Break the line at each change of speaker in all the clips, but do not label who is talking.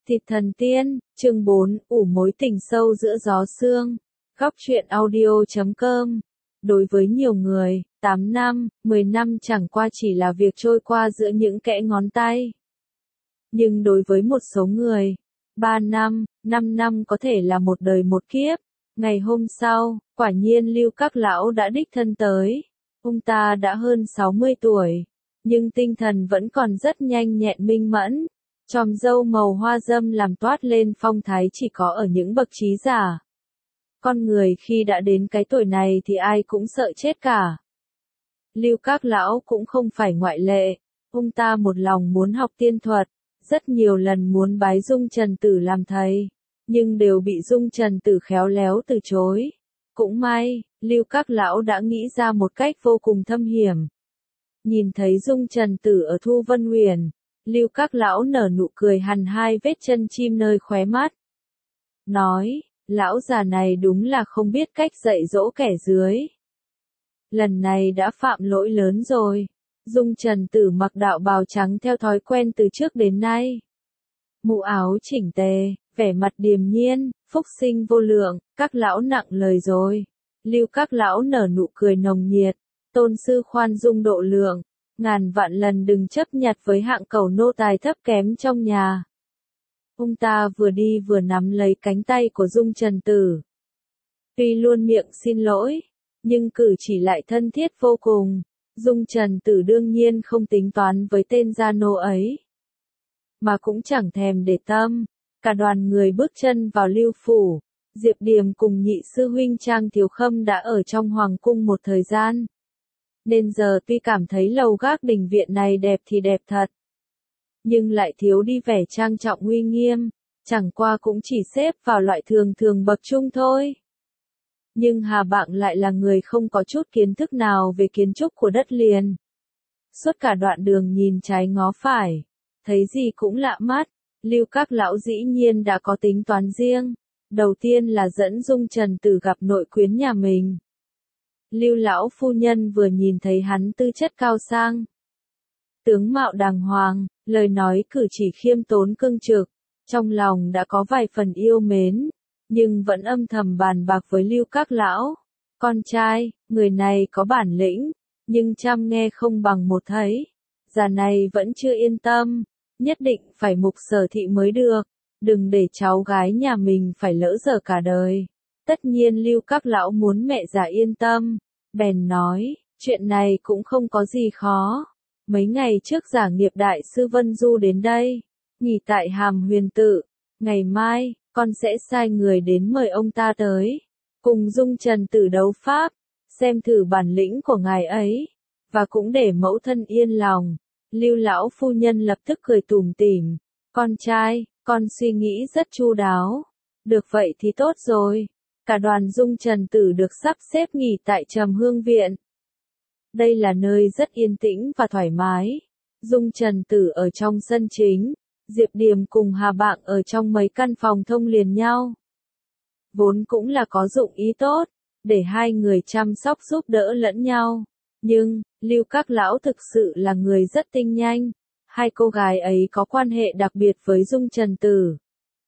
Thịt thần tiên, chương 4, ủ mối tình sâu giữa gió sương. Góc truyện audio.com. Đối với nhiều người, 8 năm, 10 năm chẳng qua chỉ là việc trôi qua giữa những kẽ ngón tay. Nhưng đối với một số người, 3 năm, 5 năm có thể là một đời một kiếp. Ngày hôm sau, quả nhiên Lưu Các Lão đã đích thân tới. Ông ta đã hơn 60 tuổi, nhưng tinh thần vẫn còn rất nhanh nhẹn minh mẫn. Chòm râu màu hoa dâm làm toát lên phong thái chỉ có ở những bậc trí giả. Con người khi đã đến cái tuổi này thì ai cũng sợ chết cả. Lưu Các Lão cũng không phải ngoại lệ, ông ta một lòng muốn học tiên thuật, rất nhiều lần muốn bái Dung Trần Tử làm thầy, nhưng đều bị Dung Trần Tử khéo léo từ chối. Cũng may, Lưu Các Lão đã nghĩ ra một cách vô cùng thâm hiểm. Nhìn thấy Dung Trần Tử ở Thu Vân Huyền, Lưu Các Lão nở nụ cười hằn hai vết chân chim nơi khóe mắt. Nói, lão già này đúng là không biết cách dạy dỗ kẻ dưới. Lần này đã phạm lỗi lớn rồi. Dung Trần Tử mặc đạo bào trắng theo thói quen từ trước đến nay. Mũ áo chỉnh tề, vẻ mặt điềm nhiên, phúc sinh vô lượng, các lão nặng lời rồi. Lưu Các Lão nở nụ cười nồng nhiệt, tôn sư khoan dung độ lượng. Ngàn vạn lần đừng chấp nhặt với hạng cẩu nô tài thấp kém trong nhà. Ông ta vừa đi vừa nắm lấy cánh tay của Dung Trần Tử. Tuy luôn miệng xin lỗi, nhưng cử chỉ lại thân thiết vô cùng. Dung Trần Tử đương nhiên không tính toán với tên gia nô ấy, mà cũng chẳng thèm để tâm. Cả đoàn người bước chân vào Lưu phủ. Diệp Điềm cùng nhị sư huynh Trang Thiếu Khâm đã ở trong hoàng cung một thời gian. Nên giờ tuy cảm thấy lầu gác đình viện này đẹp thì đẹp thật, nhưng lại thiếu đi vẻ trang trọng uy nghiêm, chẳng qua cũng chỉ xếp vào loại thường thường bậc trung thôi. Nhưng Hà Bạng lại là người không có chút kiến thức nào về kiến trúc của đất liền. Suốt cả đoạn đường nhìn trái ngó phải, thấy gì cũng lạ mắt. Lưu Các Lão dĩ nhiên đã có tính toán riêng. Đầu tiên là dẫn Dung Trần Tử gặp nội quyến nhà mình. Lưu lão phu nhân vừa nhìn thấy hắn tư chất cao sang, tướng mạo đàng hoàng, lời nói cử chỉ khiêm tốn cương trực, trong lòng đã có vài phần yêu mến, nhưng vẫn âm thầm bàn bạc với Lưu Các Lão. Con trai, người này có bản lĩnh, nhưng chăm nghe không bằng một thấy. Già này vẫn chưa yên tâm, nhất định phải mục sở thị mới được, đừng để cháu gái nhà mình phải lỡ dở cả đời. Tất nhiên Lưu Các Lão muốn mẹ già yên tâm, bèn nói, chuyện này cũng không có gì khó. Mấy ngày trước Giả Nghiệp đại sư Vân Du đến đây, nghỉ tại Hàm Huyền Tự. Ngày mai, con sẽ sai người đến mời ông ta tới, cùng Dung Trần Tử đấu pháp, xem thử bản lĩnh của ngài ấy, và cũng để mẫu thân yên lòng. Lưu lão phu nhân lập tức cười tủm tỉm, con trai, con suy nghĩ rất chu đáo. Được vậy thì tốt rồi. Cả đoàn Dung Trần Tử được sắp xếp nghỉ tại Trầm Hương Viện. Đây là nơi rất yên tĩnh và thoải mái. Dung Trần Tử ở trong sân chính, Diệp Điềm cùng Hà Bạng ở trong mấy căn phòng thông liền nhau. Vốn cũng là có dụng ý tốt, để hai người chăm sóc giúp đỡ lẫn nhau. Nhưng, Lưu Các Lão thực sự là người rất tinh nhanh. Hai cô gái ấy có quan hệ đặc biệt với Dung Trần Tử.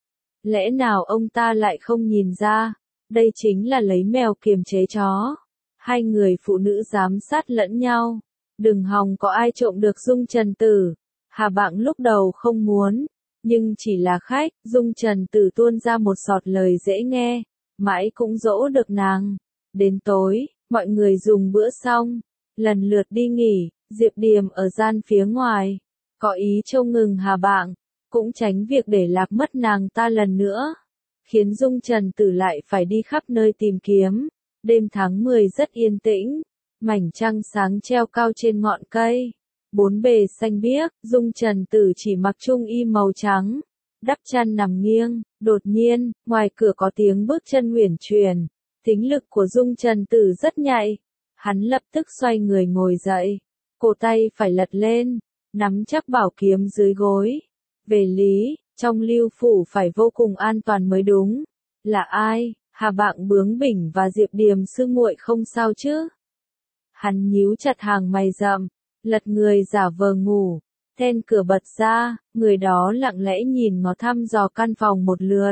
Lẽ nào ông ta lại không nhìn ra? Đây chính là lấy mèo kiềm chế chó. Hai người phụ nữ giám sát lẫn nhau. Đừng hòng có ai trộm được Dung Trần Tử. Hà Bạng lúc đầu không muốn, nhưng chỉ là khách. Dung Trần Tử tuôn ra một giọt lời dễ nghe, mãi cũng dỗ được nàng. Đến tối, mọi người dùng bữa xong, lần lượt đi nghỉ. Diệp Điềm ở gian phía ngoài, có ý trông ngừng Hà Bạng, cũng tránh việc để lạc mất nàng ta lần nữa, khiến Dung Trần Tử lại phải đi khắp nơi tìm kiếm. Đêm tháng 10 rất yên tĩnh, mảnh trăng sáng treo cao trên ngọn cây, bốn bề xanh biếc. Dung Trần Tử chỉ mặc trung y màu trắng, đắp chăn nằm nghiêng. Đột nhiên, ngoài cửa có tiếng bước chân uyển chuyển. Thính lực của Dung Trần Tử rất nhạy, hắn lập tức xoay người ngồi dậy, cổ tay phải lật lên, nắm chắc bảo kiếm dưới gối. Về lý, trong Lưu phủ phải vô cùng an toàn mới đúng. Là ai? Hà Bạng bướng bỉnh và Diệp Điềm sư muội không sao chứ? Hắn nhíu chặt hàng mày rậm, lật người giả vờ ngủ. then cửa bật ra, người đó lặng lẽ nhìn ngó thăm dò căn phòng một lượt.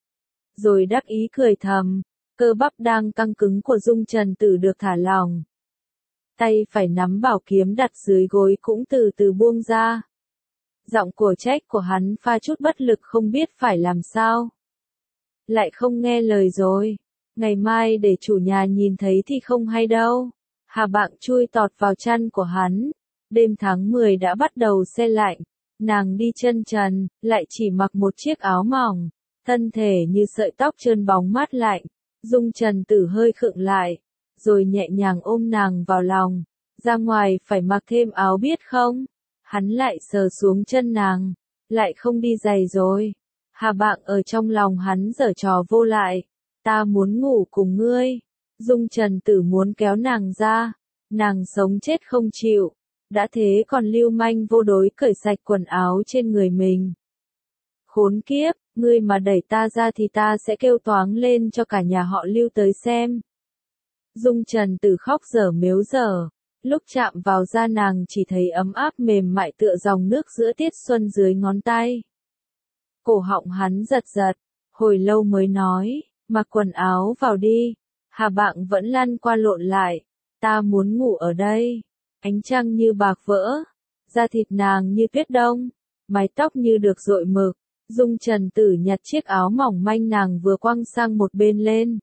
Rồi đắc ý cười thầm, cơ bắp đang căng cứng của Dung Trần Tử được thả lỏng. Tay phải nắm bảo kiếm đặt dưới gối cũng từ từ buông ra. Giọng của trách của hắn pha chút bất lực không biết phải làm sao. Lại không nghe lời rồi. Ngày mai để chủ nhà nhìn thấy thì không hay đâu. Hà Bạng chui tọt vào chăn của hắn. Đêm tháng 10 đã bắt đầu se lạnh. Nàng đi chân trần, lại chỉ mặc một chiếc áo mỏng. Thân thể như sợi tóc trơn bóng mát lạnh. Dung Trần Tử hơi khựng lại. Rồi nhẹ nhàng ôm nàng vào lòng. Ra ngoài phải mặc thêm áo biết không? Hắn lại sờ xuống chân nàng. Lại không đi giày rồi. Hà Bạng ở trong lòng hắn giở trò vô lại. Ta muốn ngủ cùng ngươi. Dung Trần Tử muốn kéo nàng ra. Nàng sống chết không chịu. Đã thế còn lưu manh vô đối cởi sạch quần áo trên người mình. Khốn kiếp, ngươi mà đẩy ta ra thì ta sẽ kêu toáng lên cho cả nhà họ Lưu tới xem. Dung Trần Tử khóc dở mếu dở. Lúc chạm vào da nàng chỉ thấy ấm áp mềm mại tựa dòng nước giữa tiết xuân dưới ngón tay. Cổ họng hắn giật giật, hồi lâu mới nói, mặc quần áo vào đi. Hà Bạng vẫn lăn qua lộn lại, ta muốn ngủ ở đây. Ánh trăng như bạc vỡ, da thịt nàng như tuyết đông, mái tóc như được dội mực. Dung Trần Tử nhặt chiếc áo mỏng manh nàng vừa quăng sang một bên lên.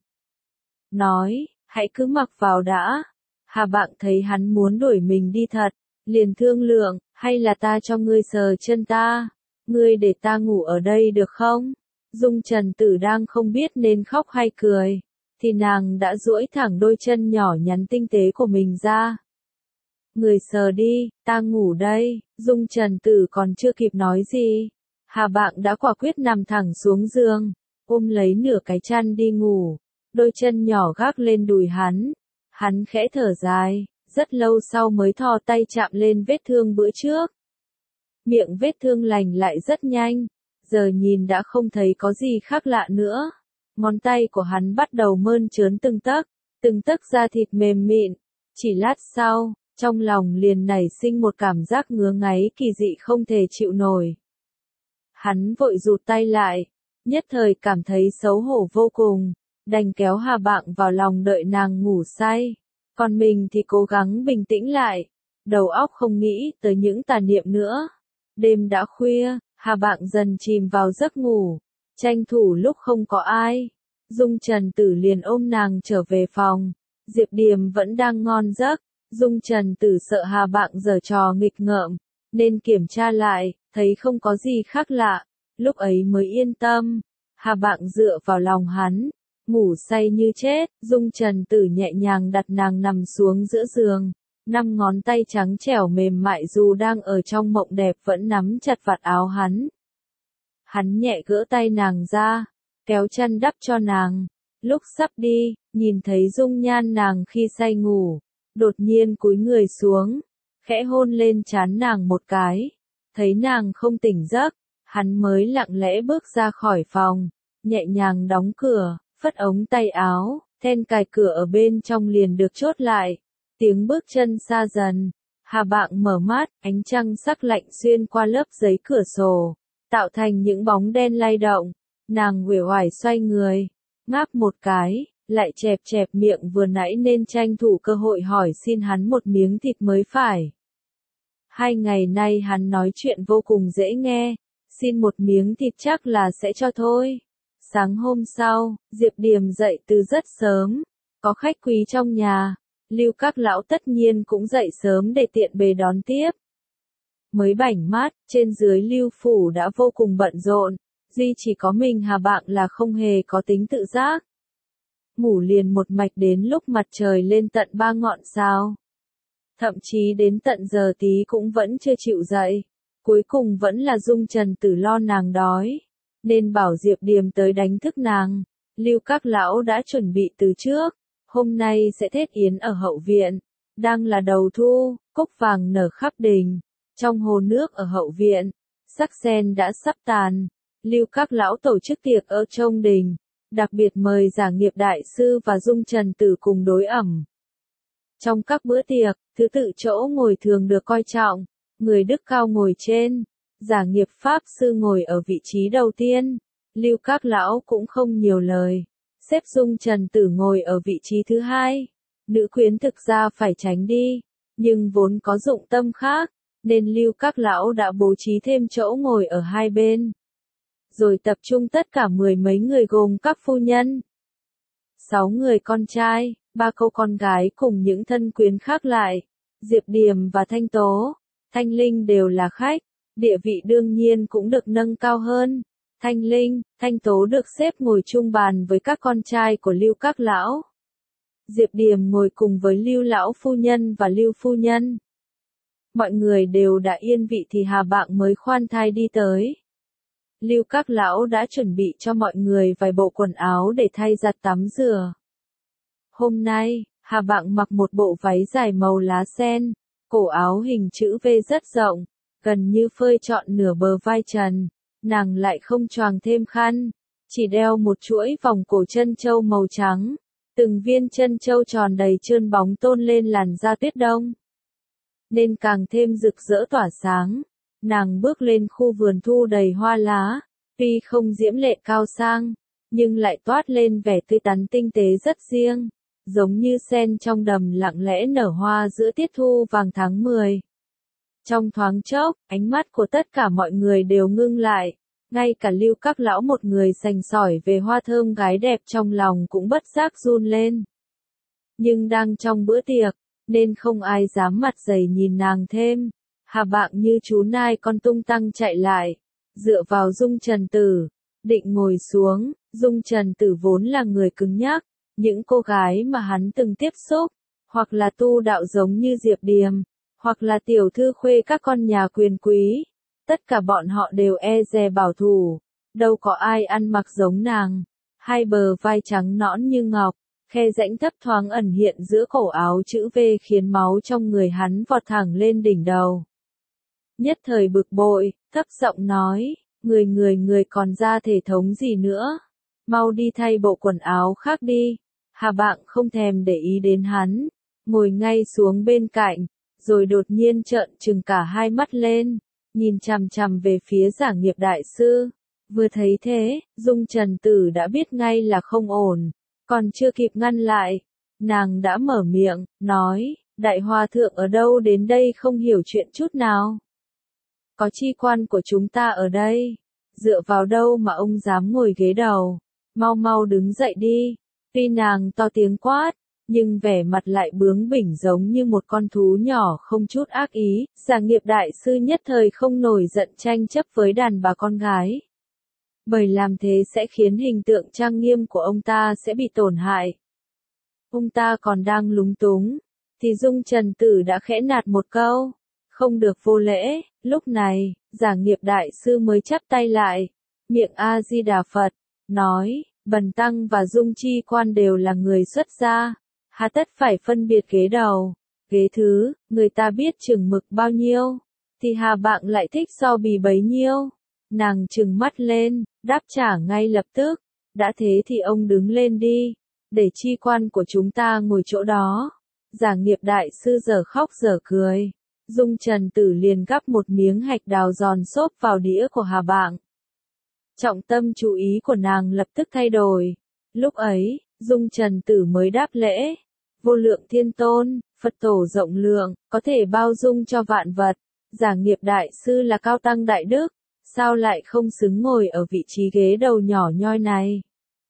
Nói, hãy cứ mặc vào đã. Hà Bạng thấy hắn muốn đuổi mình đi thật, liền thương lượng, hay là ta cho ngươi sờ chân ta, ngươi để ta ngủ ở đây được không? Dung Trần Tử đang không biết nên khóc hay cười, thì nàng đã duỗi thẳng đôi chân nhỏ nhắn tinh tế của mình ra. Người sờ đi, ta ngủ đây. Dung Trần Tử còn chưa kịp nói gì, Hà Bạng đã quả quyết nằm thẳng xuống giường, ôm lấy nửa cái chăn đi ngủ, đôi chân nhỏ gác lên đùi hắn. Hắn khẽ thở dài, rất lâu sau mới thò tay chạm lên vết thương bữa trước. Miệng vết thương lành lại rất nhanh, giờ nhìn đã không thấy có gì khác lạ nữa. Ngón tay của hắn bắt đầu mơn trớn từng tấc da thịt mềm mịn. Chỉ lát sau, trong lòng liền nảy sinh một cảm giác ngứa ngáy kỳ dị không thể chịu nổi. Hắn vội rụt tay lại, nhất thời cảm thấy xấu hổ vô cùng. Đành kéo Hà Bạng vào lòng đợi nàng ngủ say. Còn mình thì cố gắng bình tĩnh lại. Đầu óc không nghĩ tới những tà niệm nữa. Đêm đã khuya, Hà Bạng dần chìm vào giấc ngủ. Tranh thủ lúc không có ai. Dung Trần Tử liền ôm nàng trở về phòng. Diệp Điềm vẫn đang ngon giấc. Dung Trần Tử sợ Hà Bạng giở trò nghịch ngợm, nên kiểm tra lại, thấy không có gì khác lạ. Lúc ấy mới yên tâm. Hà Bạng dựa vào lòng hắn. Ngủ say như chết, Dung Trần Tử nhẹ nhàng đặt nàng nằm xuống giữa giường. 5 ngón tay trắng trẻo mềm mại dù đang ở trong mộng đẹp vẫn nắm chặt vạt áo hắn. Hắn nhẹ gỡ tay nàng ra, kéo chăn đắp cho nàng. Lúc sắp đi, nhìn thấy dung nhan nàng khi say ngủ, đột nhiên cúi người xuống, khẽ hôn lên trán nàng một cái. Thấy nàng không tỉnh giấc, hắn mới lặng lẽ bước ra khỏi phòng, nhẹ nhàng đóng cửa. Phất ống tay áo, then cài cửa ở bên trong liền được chốt lại. Tiếng bước chân xa dần. Hà Bạng mở mắt, ánh trăng sắc lạnh xuyên qua lớp giấy cửa sổ, tạo thành những bóng đen lay động. Nàng uể oải xoay người, ngáp một cái, lại chẹp chẹp miệng vừa nãy nên tranh thủ cơ hội hỏi xin hắn một miếng thịt mới phải. 2 ngày nay hắn nói chuyện vô cùng dễ nghe, xin một miếng thịt chắc là sẽ cho thôi. Sáng hôm sau, Diệp Điềm dậy từ rất sớm, có khách quý trong nhà, Lưu các lão tất nhiên cũng dậy sớm để tiện bề đón tiếp. Mới bảnh mát, trên dưới Lưu phủ đã vô cùng bận rộn, duy chỉ có mình Hà Bạng là không hề có tính tự giác. Ngủ liền một mạch đến lúc mặt trời lên tận 3 ngọn sao. Thậm chí đến tận giờ tí cũng vẫn chưa chịu dậy. Cuối cùng vẫn là Dung Trần Tử lo nàng đói, nên bảo Diệp Điềm tới đánh thức nàng. Lưu các lão đã chuẩn bị từ trước, hôm nay sẽ thết yến ở hậu viện. Đang là đầu thu, cúc vàng nở khắp đình. Trong hồ nước ở hậu viện, sắc sen đã sắp tàn. Lưu các lão tổ chức tiệc ở trong đình, đặc biệt mời Giả Nghiệp đại sư và Dung Trần Tử cùng đối ẩm. Trong các bữa tiệc, thứ tự chỗ ngồi thường được coi trọng. người đức cao ngồi trên, Giả Nghiệp Pháp Sư ngồi ở vị trí đầu tiên, Lưu Các Lão cũng không nhiều lời, xếp Dung Trần Tử ngồi ở vị trí thứ hai. Nữ quyến thực ra phải tránh đi, nhưng vốn có dụng tâm khác, nên Lưu Các Lão đã bố trí thêm chỗ ngồi ở hai bên. Rồi tập trung tất cả mười mấy người gồm các phu nhân, 6 người con trai, 3 cô con gái cùng những thân quyến khác lại. Diệp Điềm và Thanh Tố, Thanh Linh đều là khách, địa vị đương nhiên cũng được nâng cao hơn. Thanh Linh, Thanh Tố được xếp ngồi chung bàn với các con trai của Lưu Các Lão. Diệp Điềm ngồi cùng với Lưu Lão Phu Nhân và Lưu Phu Nhân. Mọi người đều đã yên vị thì Hà Bạng mới khoan thai đi tới. Lưu Các Lão đã chuẩn bị cho mọi người vài bộ quần áo để thay giặt tắm rửa. Hôm nay, Hà Bạng mặc một bộ váy dài màu lá sen, cổ áo hình chữ V rất rộng, gần như phơi trọn nửa bờ vai trần. Nàng lại không choàng thêm khăn, chỉ đeo một chuỗi vòng cổ trân châu màu trắng. Từng viên trân châu tròn đầy trơn bóng tôn lên làn da tuyết đông, nên càng thêm rực rỡ tỏa sáng. Nàng bước lên khu vườn thu đầy hoa lá, tuy không diễm lệ cao sang, nhưng lại toát lên vẻ tươi tắn tinh tế rất riêng, giống như sen trong đầm lặng lẽ nở hoa giữa tiết thu vàng tháng 10. Trong thoáng chốc, ánh mắt của tất cả mọi người đều ngưng lại, ngay cả Lưu Các Lão một người sành sỏi về hoa thơm gái đẹp trong lòng cũng bất giác run lên. Nhưng đang trong bữa tiệc, nên không ai dám mặt dày nhìn nàng thêm. Hà Bạng như chú nai con tung tăng chạy lại, dựa vào Dung Trần Tử, định ngồi xuống. Dung Trần Tử vốn là người cứng nhắc, những cô gái mà hắn từng tiếp xúc, hoặc là tu đạo giống như Diệp Điềm, hoặc là tiểu thư khuê các con nhà quyền quý, tất cả bọn họ đều e dè bảo thủ, đâu có ai ăn mặc giống nàng. Hai bờ vai trắng nõn như ngọc, khe rãnh thấp thoáng ẩn hiện giữa cổ áo chữ V khiến máu trong người hắn vọt thẳng lên đỉnh đầu. Nhất thời bực bội, thấp giọng nói, người còn ra thể thống gì nữa, mau đi thay bộ quần áo khác đi. Hà Bạng không thèm để ý đến hắn, ngồi ngay xuống bên cạnh, rồi đột nhiên trợn trừng cả hai mắt lên, nhìn chằm chằm về phía Giả Nghiệp Đại Sư. Vừa thấy thế, Dung Trần Tử đã biết ngay là không ổn, còn chưa kịp ngăn lại, nàng đã mở miệng, nói, Đại Hòa Thượng ở đâu đến đây không hiểu chuyện chút nào. Có chi quan của chúng ta ở đây, dựa vào đâu mà ông dám ngồi ghế đầu, mau mau đứng dậy đi. Tuy nàng to tiếng quát, nhưng vẻ mặt lại bướng bỉnh giống như một con thú nhỏ không chút ác ý. Giả Nghiệp Đại Sư nhất thời không nổi giận tranh chấp với đàn bà con gái, bởi làm thế sẽ khiến hình tượng trang nghiêm của ông ta sẽ bị tổn hại. Ông ta còn đang lúng túng, thì Dung Trần Tử đã khẽ nạt một câu, không được vô lễ. Lúc này, Giả Nghiệp Đại Sư mới chắp tay lại, miệng A Di Đà Phật, nói, Bần Tăng và Dung Chi Quan đều là người xuất gia, hà tất phải phân biệt ghế đầu, ghế thứ, người ta biết chừng mực bao nhiêu, thì Hà Bạng lại thích so bì bấy nhiêu. Nàng trừng mắt lên, đáp trả ngay lập tức, đã thế thì ông đứng lên đi, để chi quan của chúng ta ngồi chỗ đó. Giả Nghiệp Đại Sư giờ khóc giờ cười, Dung Trần Tử liền gắp một miếng hạch đào giòn xốp vào đĩa của Hà Bạng. Trọng tâm chú ý của nàng lập tức thay đổi. Lúc ấy, Dung Trần Tử mới đáp lễ, Vô Lượng Thiên Tôn, Phật Tổ rộng lượng, có thể bao dung cho vạn vật. Giả Nghiệp Đại Sư là cao tăng đại đức, sao lại không xứng ngồi ở vị trí ghế đầu nhỏ nhoi này.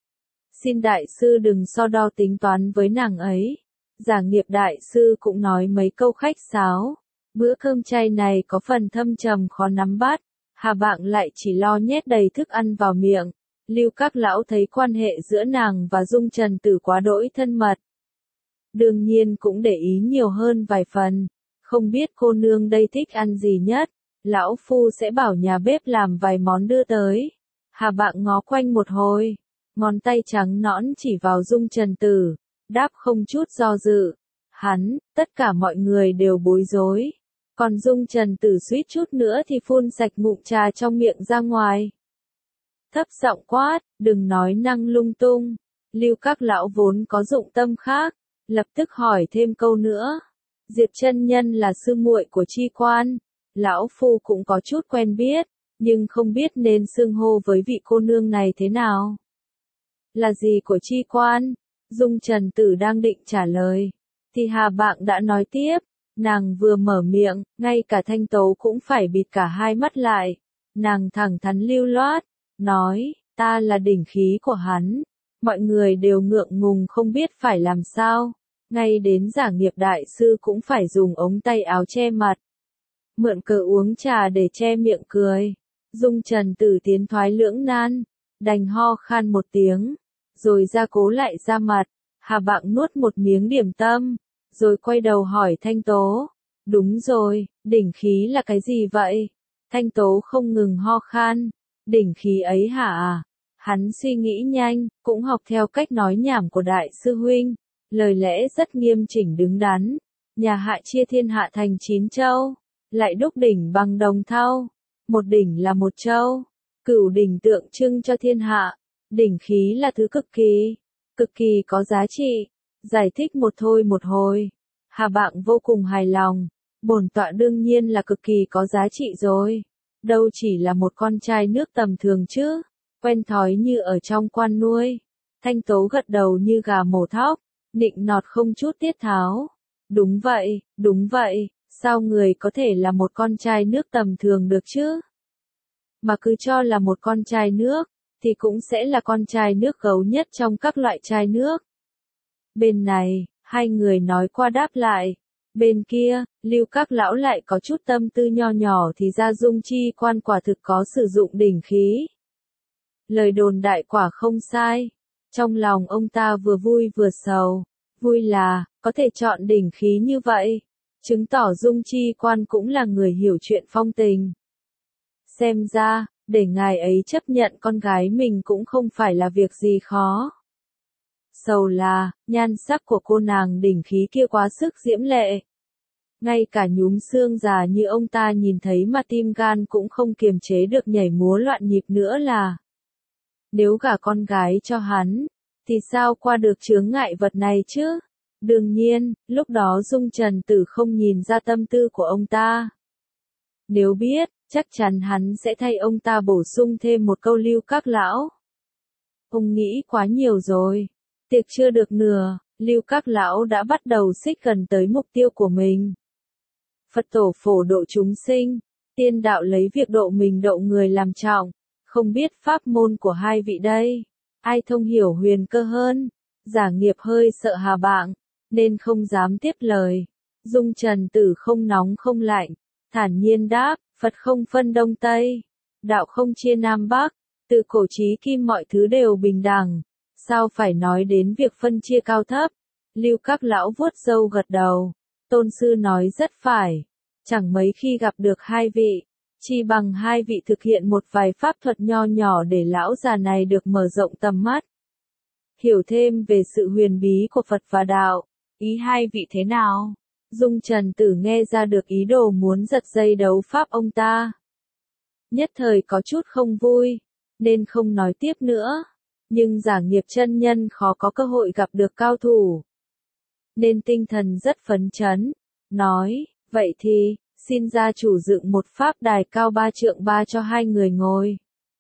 Xin Đại Sư đừng so đo tính toán với nàng ấy. Giả Nghiệp Đại Sư cũng nói mấy câu khách sáo. Bữa cơm chay này có phần thâm trầm khó nắm bắt. Hà Bạng lại chỉ lo nhét đầy thức ăn vào miệng. Lưu Các Lão thấy quan hệ giữa nàng và Dung Trần Tử quá đỗi thân mật, đương nhiên cũng để ý nhiều hơn vài phần. Không biết cô nương đây thích ăn gì nhất, lão phu sẽ bảo nhà bếp làm vài món đưa tới. Hà Bạng ngó quanh một hồi, ngón tay trắng nõn chỉ vào Dung Trần Tử, đáp không chút do dự. Hắn, tất cả mọi người đều bối rối. Còn Dung Trần Tử suýt chút nữa thì phun sạch ngụm trà trong miệng ra ngoài. Thấp giọng quát, đừng nói năng lung tung. Lưu Các Lão vốn có dụng tâm khác, lập tức hỏi thêm câu nữa. Diệp chân nhân là sư muội của chi quan, lão phu cũng có chút quen biết, nhưng không biết nên xưng hô với vị cô nương này thế nào. Là gì của Chi Quan? Dung Trần Tử đang định trả lời, thì Hà Bạng đã nói tiếp, nàng vừa mở miệng, ngay cả Thanh Tố cũng phải bịt cả hai mắt lại. Nàng thẳng thắn lưu loát, nói, ta là đỉnh khí của hắn. Mọi người đều ngượng ngùng không biết phải làm sao. Ngay đến Giả Nghiệp đại sư cũng phải dùng ống tay áo che mặt. Mượn cớ uống trà để che miệng cười. Dung Trần Tử tiến thoái lưỡng nan, đành ho khan một tiếng, rồi ra cố lại ra mặt. Hà Bạng nuốt một miếng điểm tâm, rồi quay đầu hỏi Thanh Tố. Đúng rồi, đỉnh khí là cái gì vậy? Thanh Tố không ngừng ho khan. Đỉnh khí ấy hả? Hắn suy nghĩ nhanh, cũng học theo cách nói nhảm của đại sư huynh. Lời lẽ rất nghiêm chỉnh đứng đắn. Nhà Hạ chia thiên hạ thành 9 châu, lại đúc đỉnh bằng đồng thau. Một đỉnh là một châu. Cửu đỉnh tượng trưng cho thiên hạ. Đỉnh khí là thứ cực kỳ có giá trị. Giải thích một thôi một hồi. Hà Bạng vô cùng hài lòng. Bổn tọa đương nhiên là cực kỳ có giá trị rồi. Đâu chỉ là một con trai nước tầm thường chứ. Quen thói như ở trong quan nuôi. Thanh Tố gật đầu như gà mổ thóc. Nịnh nọt không chút tiết tháo. Đúng vậy, sao người có thể là một con trai nước tầm thường được chứ? Mà cứ cho là một con trai nước, thì cũng sẽ là con trai nước gấu nhất trong các loại trai nước. Bên này, hai người nói qua đáp lại. Bên kia, Lưu các lão lại có chút tâm tư nho nhỏ thì ra Dung Chi Quan quả thực có sử dụng đỉnh khí. Lời đồn đại quả không sai. Trong lòng ông ta vừa vui vừa sầu. Vui là, có thể chọn đỉnh khí như vậy. Chứng tỏ Dung Chi Quan cũng là người hiểu chuyện phong tình. Xem ra, để ngài ấy chấp nhận con gái mình cũng không phải là việc gì khó. Sầu là, nhan sắc của cô nàng đỉnh khí kia quá sức diễm lệ. Ngay cả nhúm xương già như ông ta nhìn thấy mà tim gan cũng không kiềm chế được nhảy múa loạn nhịp nữa là. Nếu gả con gái cho hắn, thì sao qua được chướng ngại vật này chứ? Đương nhiên, lúc đó Dung Trần Tử không nhìn ra tâm tư của ông ta. Nếu biết, chắc chắn hắn sẽ thay ông ta bổ sung thêm một câu Lưu các lão. Ông nghĩ quá nhiều rồi. Tiệc chưa được nửa, Lưu các lão đã bắt đầu xích gần tới mục tiêu của mình. Phật tổ phổ độ chúng sinh, tiên đạo lấy việc độ mình độ người làm trọng. Không biết pháp môn của hai vị đây, ai thông hiểu huyền cơ hơn? Giả Nghiệp hơi sợ Hà Bạng, nên không dám tiếp lời. Dung Trần Tử không nóng không lạnh, thản nhiên đáp, Phật không phân Đông Tây, đạo không chia Nam Bắc, từ cổ chí kim mọi thứ đều bình đẳng, sao phải nói đến việc phân chia cao thấp? Lưu các lão vuốt râu gật đầu, tôn sư nói rất phải, chẳng mấy khi gặp được hai vị. Chi bằng hai vị thực hiện một vài pháp thuật nho nhỏ để lão già này được mở rộng tầm mắt. Hiểu thêm về sự huyền bí của Phật và đạo. Ý hai vị thế nào? Dung Trần Tử nghe ra được ý đồ muốn giật dây đấu pháp ông ta. Nhất thời có chút không vui, nên không nói tiếp nữa. Nhưng Giả Nghiệp chân nhân khó có cơ hội gặp được cao thủ. Nên tinh thần rất phấn chấn. Nói, vậy thì, xin gia chủ dựng một pháp đài cao 3 trượng 3 cho hai người ngồi.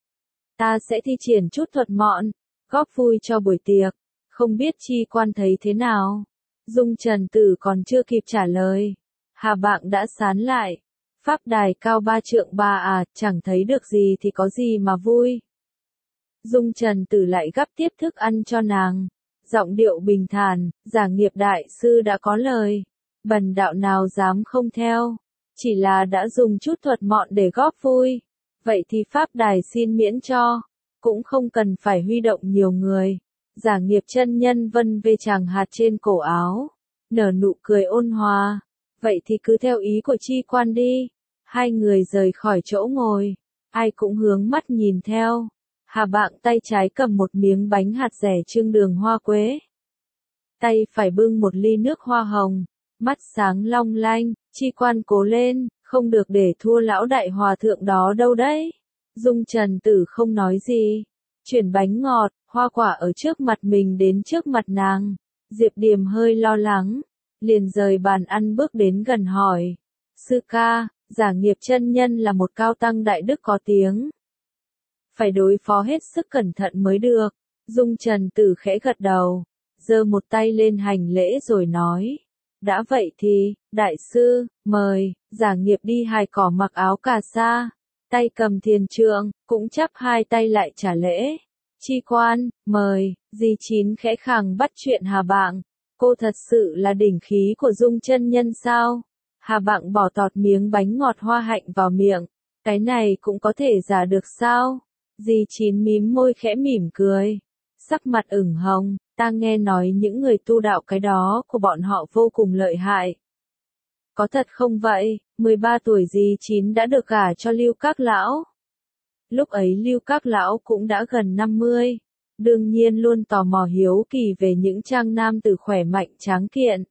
Ta sẽ thi triển chút thuật mọn, góp vui cho buổi tiệc, không biết Chi Quan thấy thế nào. Dung Trần Tử còn chưa kịp trả lời. Hà Bạng đã sán lại. Pháp đài cao 3 trượng 3 à, chẳng thấy được gì thì có gì mà vui. Dung Trần Tử lại gắp tiếp thức ăn cho nàng. Giọng điệu bình thản, Giả Nghiệp đại sư đã có lời. Bần đạo nào dám không theo. Chỉ là đã dùng chút thuật mọn để góp vui. Vậy thì pháp đài xin miễn cho. Cũng không cần phải huy động nhiều người. Giả Nghiệp chân nhân vân về chàng hạt trên cổ áo. Nở nụ cười ôn hòa. Vậy thì cứ theo ý của Chi Quan đi. Hai người rời khỏi chỗ ngồi. Ai cũng hướng mắt nhìn theo. Hà Bạng tay trái cầm một miếng bánh hạt dẻ trưng đường hoa quế. Tay phải bưng một ly nước hoa hồng. Mắt sáng long lanh. Chi Quan cố lên, không được để thua lão đại hòa thượng đó đâu đấy. Dung Trần Tử không nói gì. Chuyển bánh ngọt, hoa quả ở trước mặt mình đến trước mặt nàng. Diệp Điềm hơi lo lắng. Liền rời bàn ăn bước đến gần hỏi. Sư ca, Giả Nghiệp chân nhân là một cao tăng đại đức có tiếng. Phải đối phó hết sức cẩn thận mới được. Dung Trần Tử khẽ gật đầu, giơ một tay lên hành lễ rồi nói. Đã vậy thì, đại sư, mời. Giả Nghiệp đi hài cỏ mặc áo cà sa, tay cầm thiền trượng, cũng chắp hai tay lại trả lễ. Chi quan, mời. Di Chín khẽ khàng bắt chuyện Hà Bạng. Cô thật sự là đỉnh khí của Dung chân nhân sao? Hà Bạng bỏ tọt miếng bánh ngọt hoa hạnh vào miệng. Cái này cũng có thể giả được sao? Di Chín mím môi khẽ mỉm cười. Sắc mặt ửng hồng, ta nghe nói những người tu đạo cái đó của bọn họ vô cùng lợi hại. Có thật không vậy? 13 tuổi Di Chín đã được gả cho Lưu Các Lão. Lúc ấy Lưu Các Lão cũng đã gần 50. Đương nhiên luôn tò mò hiếu kỳ về những trang nam tử khỏe mạnh tráng kiện.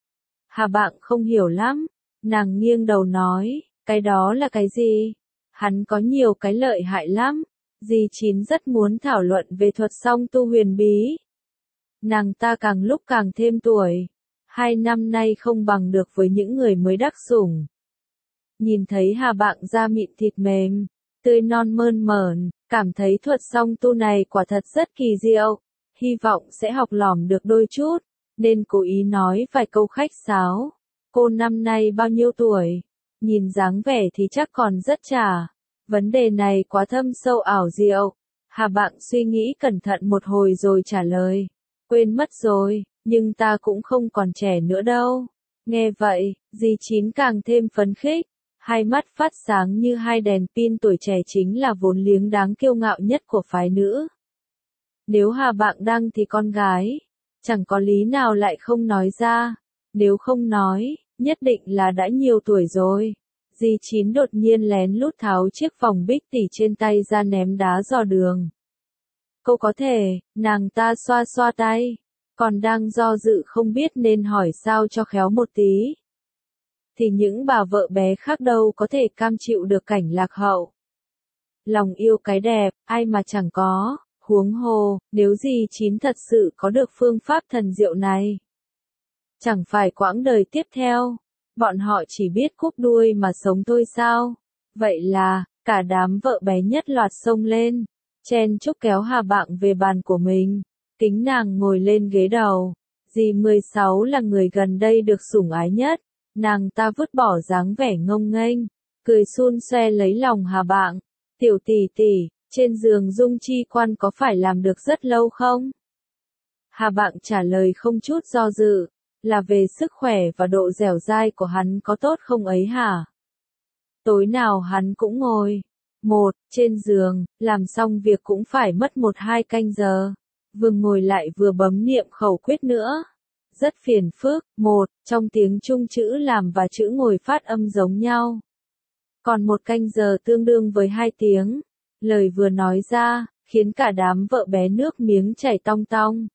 Hà Bạng không hiểu lắm. Nàng nghiêng đầu nói, cái đó là cái gì? Hắn có nhiều cái lợi hại lắm. Di Chín rất muốn thảo luận về thuật song tu huyền bí. Nàng ta càng lúc càng thêm tuổi. 2 năm nay không bằng được với những người mới đắc sủng. Nhìn thấy Hà Bạng da mịn thịt mềm, tươi non mơn mởn, cảm thấy thuật song tu này quả thật rất kỳ diệu. Hy vọng sẽ học lỏm được đôi chút, nên cố ý nói vài câu khách sáo. Cô năm nay bao nhiêu tuổi? Nhìn dáng vẻ thì chắc còn rất trẻ. Vấn đề này quá thâm sâu ảo diệu. Hà Bạng suy nghĩ cẩn thận một hồi rồi trả lời. Quên mất rồi, nhưng ta cũng không còn trẻ nữa đâu. Nghe vậy, Di Chín càng thêm phấn khích. Hai mắt phát sáng như hai đèn pin, tuổi trẻ chính là vốn liếng đáng kiêu ngạo nhất của phái nữ. Nếu Hà Bạng đang thì con gái, chẳng có lý nào lại không nói ra. Nếu không nói, nhất định là đã nhiều tuổi rồi. Di Chín đột nhiên lén lút tháo chiếc vòng bích tỷ trên tay ra ném đá dò đường. Cô có thể, nàng ta xoa xoa tay, còn đang do dự không biết nên hỏi sao cho khéo một tí. Thì những bà vợ bé khác đâu có thể cam chịu được cảnh lạc hậu. Lòng yêu cái đẹp, ai mà chẳng có, huống hồ, nếu Di Chín thật sự có được phương pháp thần diệu này. Chẳng phải quãng đời tiếp theo, bọn họ chỉ biết cúp đuôi mà sống thôi sao? Vậy là, cả đám vợ bé nhất loạt xông lên, chen chúc kéo Hà Bạng về bàn của mình, kính nàng ngồi lên ghế đầu. Dì 16 là người gần đây được sủng ái nhất, nàng ta vứt bỏ dáng vẻ ngông nghênh, cười xun xoe lấy lòng Hà Bạng. Tiểu tỷ tỷ, trên giường Dung Chi Quan có phải làm được rất lâu không? Hà Bạng trả lời không chút do dự. Là về sức khỏe và độ dẻo dai của hắn có tốt không ấy hả? Tối nào hắn cũng ngồi. Trên giường, làm xong việc cũng phải mất 1-2 canh giờ. Vừa ngồi lại vừa bấm niệm khẩu quyết nữa. Rất phiền phức. Trong tiếng Trung chữ làm và chữ ngồi phát âm giống nhau. Còn 1 canh giờ tương đương với 2 tiếng. Lời vừa nói ra, khiến cả đám vợ bé nước miếng chảy tong tong.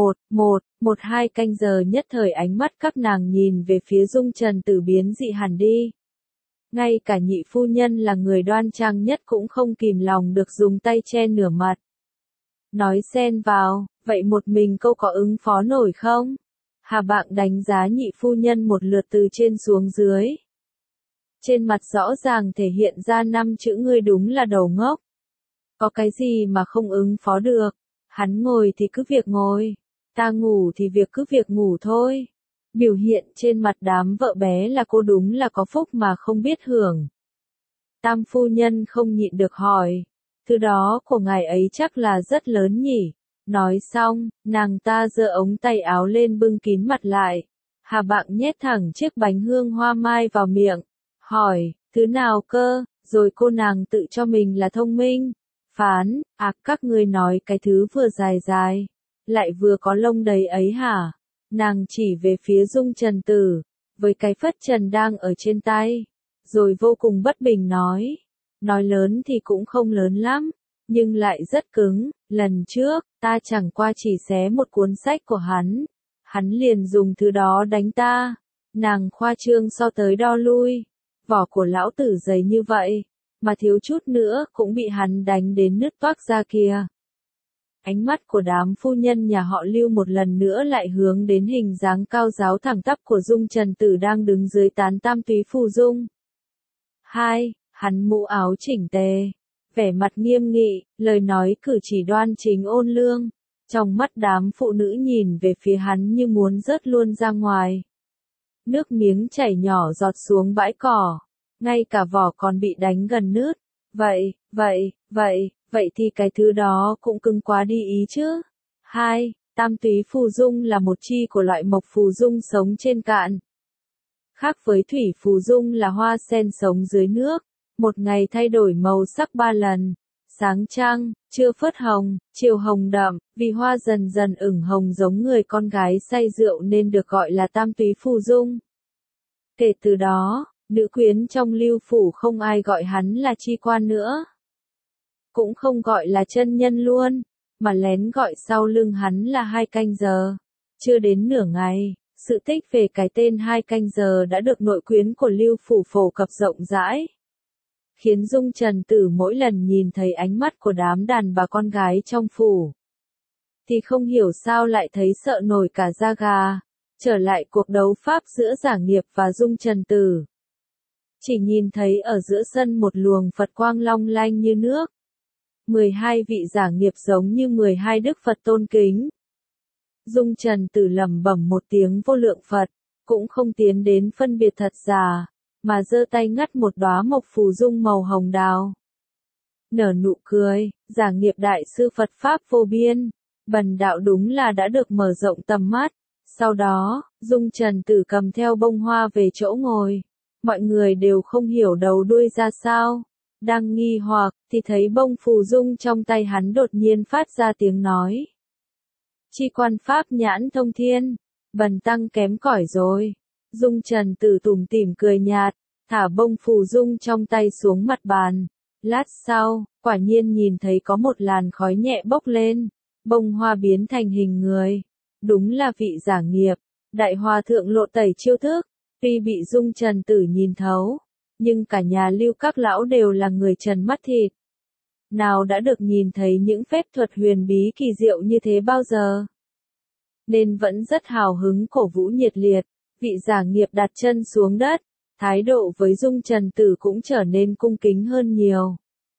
1-2 canh giờ nhất thời ánh mắt các nàng nhìn về phía Dung Trần Tử biến dị hẳn đi. Ngay cả nhị phu nhân là người đoan trang nhất cũng không kìm lòng được dùng tay che nửa mặt. Nói xen vào, vậy một mình cô có ứng phó nổi không? Hà Bạng đánh giá nhị phu nhân một lượt từ trên xuống dưới. Trên mặt rõ ràng thể hiện ra 5 chữ ngươi đúng là đầu ngốc. Có cái gì mà không ứng phó được? Hắn ngồi thì cứ việc ngồi, ta ngủ thì việc cứ việc ngủ thôi. Biểu hiện trên mặt đám vợ bé là cô đúng là có phúc mà không biết hưởng. Tam phu nhân không nhịn được hỏi, thứ đó của ngài ấy chắc là rất lớn nhỉ? Nói xong, nàng ta giơ ống tay áo lên bưng kín mặt lại. Hà Bạng nhét thẳng chiếc bánh hương hoa mai vào miệng, hỏi, thứ nào cơ? Rồi cô nàng tự cho mình là thông minh. Phán, các ngươi nói cái thứ vừa dài dài, lại vừa có lông đầy ấy hả? Nàng chỉ về phía Dung Trần Tử, với cái phất trần đang ở trên tay, rồi vô cùng bất bình nói lớn thì cũng không lớn lắm, nhưng lại rất cứng. Lần trước, ta chẳng qua chỉ xé một cuốn sách của hắn liền dùng thứ đó đánh ta. Nàng khoa trương so tới đo lui, vỏ của lão tử dày như vậy, mà thiếu chút nữa cũng bị hắn đánh đến nứt toác ra kìa. Ánh mắt của đám phu nhân nhà họ Lưu một lần nữa lại hướng đến hình dáng cao ráo thẳng tắp của Dung Trần Tử đang đứng dưới tán tam túy phù dung. 2. Hắn mũ áo chỉnh tề, vẻ mặt nghiêm nghị, lời nói cử chỉ đoan chính ôn lương. Trong mắt đám phụ nữ nhìn về phía hắn như muốn rớt luôn ra ngoài. Nước miếng chảy nhỏ giọt xuống bãi cỏ, ngay cả vỏ còn bị đánh gần nứt. Vậy thì cái thứ đó cũng cứng quá đi ý chứ. 2. Tam túy phù dung là một chi của loại mộc phù dung sống trên cạn. Khác với thủy phù dung là hoa sen sống dưới nước, một ngày thay đổi màu sắc 3 lần. Sáng trăng, trưa phớt hồng, chiều hồng đậm, vì hoa dần dần ửng hồng giống người con gái say rượu nên được gọi là tam túy phù dung. Kể từ đó, nữ quyến trong Lưu phủ không ai gọi hắn là Chi Quan nữa. Cũng không gọi là chân nhân luôn, mà lén gọi sau lưng hắn là 2 canh giờ. Chưa đến nửa ngày, sự tích về cái tên 2 canh giờ đã được nội quyến của Lưu phủ phổ cập rộng rãi. Khiến Dung Trần Tử mỗi lần nhìn thấy ánh mắt của đám đàn bà con gái trong phủ, thì không hiểu sao lại thấy sợ nổi cả da gà. Trở lại cuộc đấu pháp giữa Giả Nghiệp và Dung Trần Tử. Chỉ nhìn thấy ở giữa sân một luồng Phật quang long lanh như nước. 12 vị Giả Nghiệp giống như 12 đức Phật tôn kính. Dung Trần Tử lẩm bẩm một tiếng vô lượng Phật, cũng không tiến đến phân biệt thật giả, mà giơ tay ngắt một đóa mộc phù dung màu hồng đào. Nở nụ cười, Giả Nghiệp đại sư Phật Pháp vô biên, bần đạo đúng là đã được mở rộng tầm mắt. Sau đó, Dung Trần Tử cầm theo bông hoa về chỗ ngồi. Mọi người đều không hiểu đầu đuôi ra sao. Đang nghi hoặc, thì thấy bông phù dung trong tay hắn đột nhiên phát ra tiếng nói. Chi Quan Pháp nhãn thông thiên, bần tăng kém cỏi rồi. Dung Trần Tử tủm tỉm cười nhạt, thả bông phù dung trong tay xuống mặt bàn. Lát sau, quả nhiên nhìn thấy có một làn khói nhẹ bốc lên. Bông hoa biến thành hình người. Đúng là vị Giả Nghiệp, đại hòa thượng lộ tẩy chiêu thức. Tuy bị Dung Trần Tử nhìn thấu, nhưng cả nhà Lưu các lão đều là người trần mắt thịt. Nào đã được nhìn thấy những phép thuật huyền bí kỳ diệu như thế bao giờ. Nên vẫn rất hào hứng cổ vũ nhiệt liệt. Vị Giả Nghiệp đặt chân xuống đất, thái độ với Dung Trần Tử cũng trở nên cung kính hơn nhiều.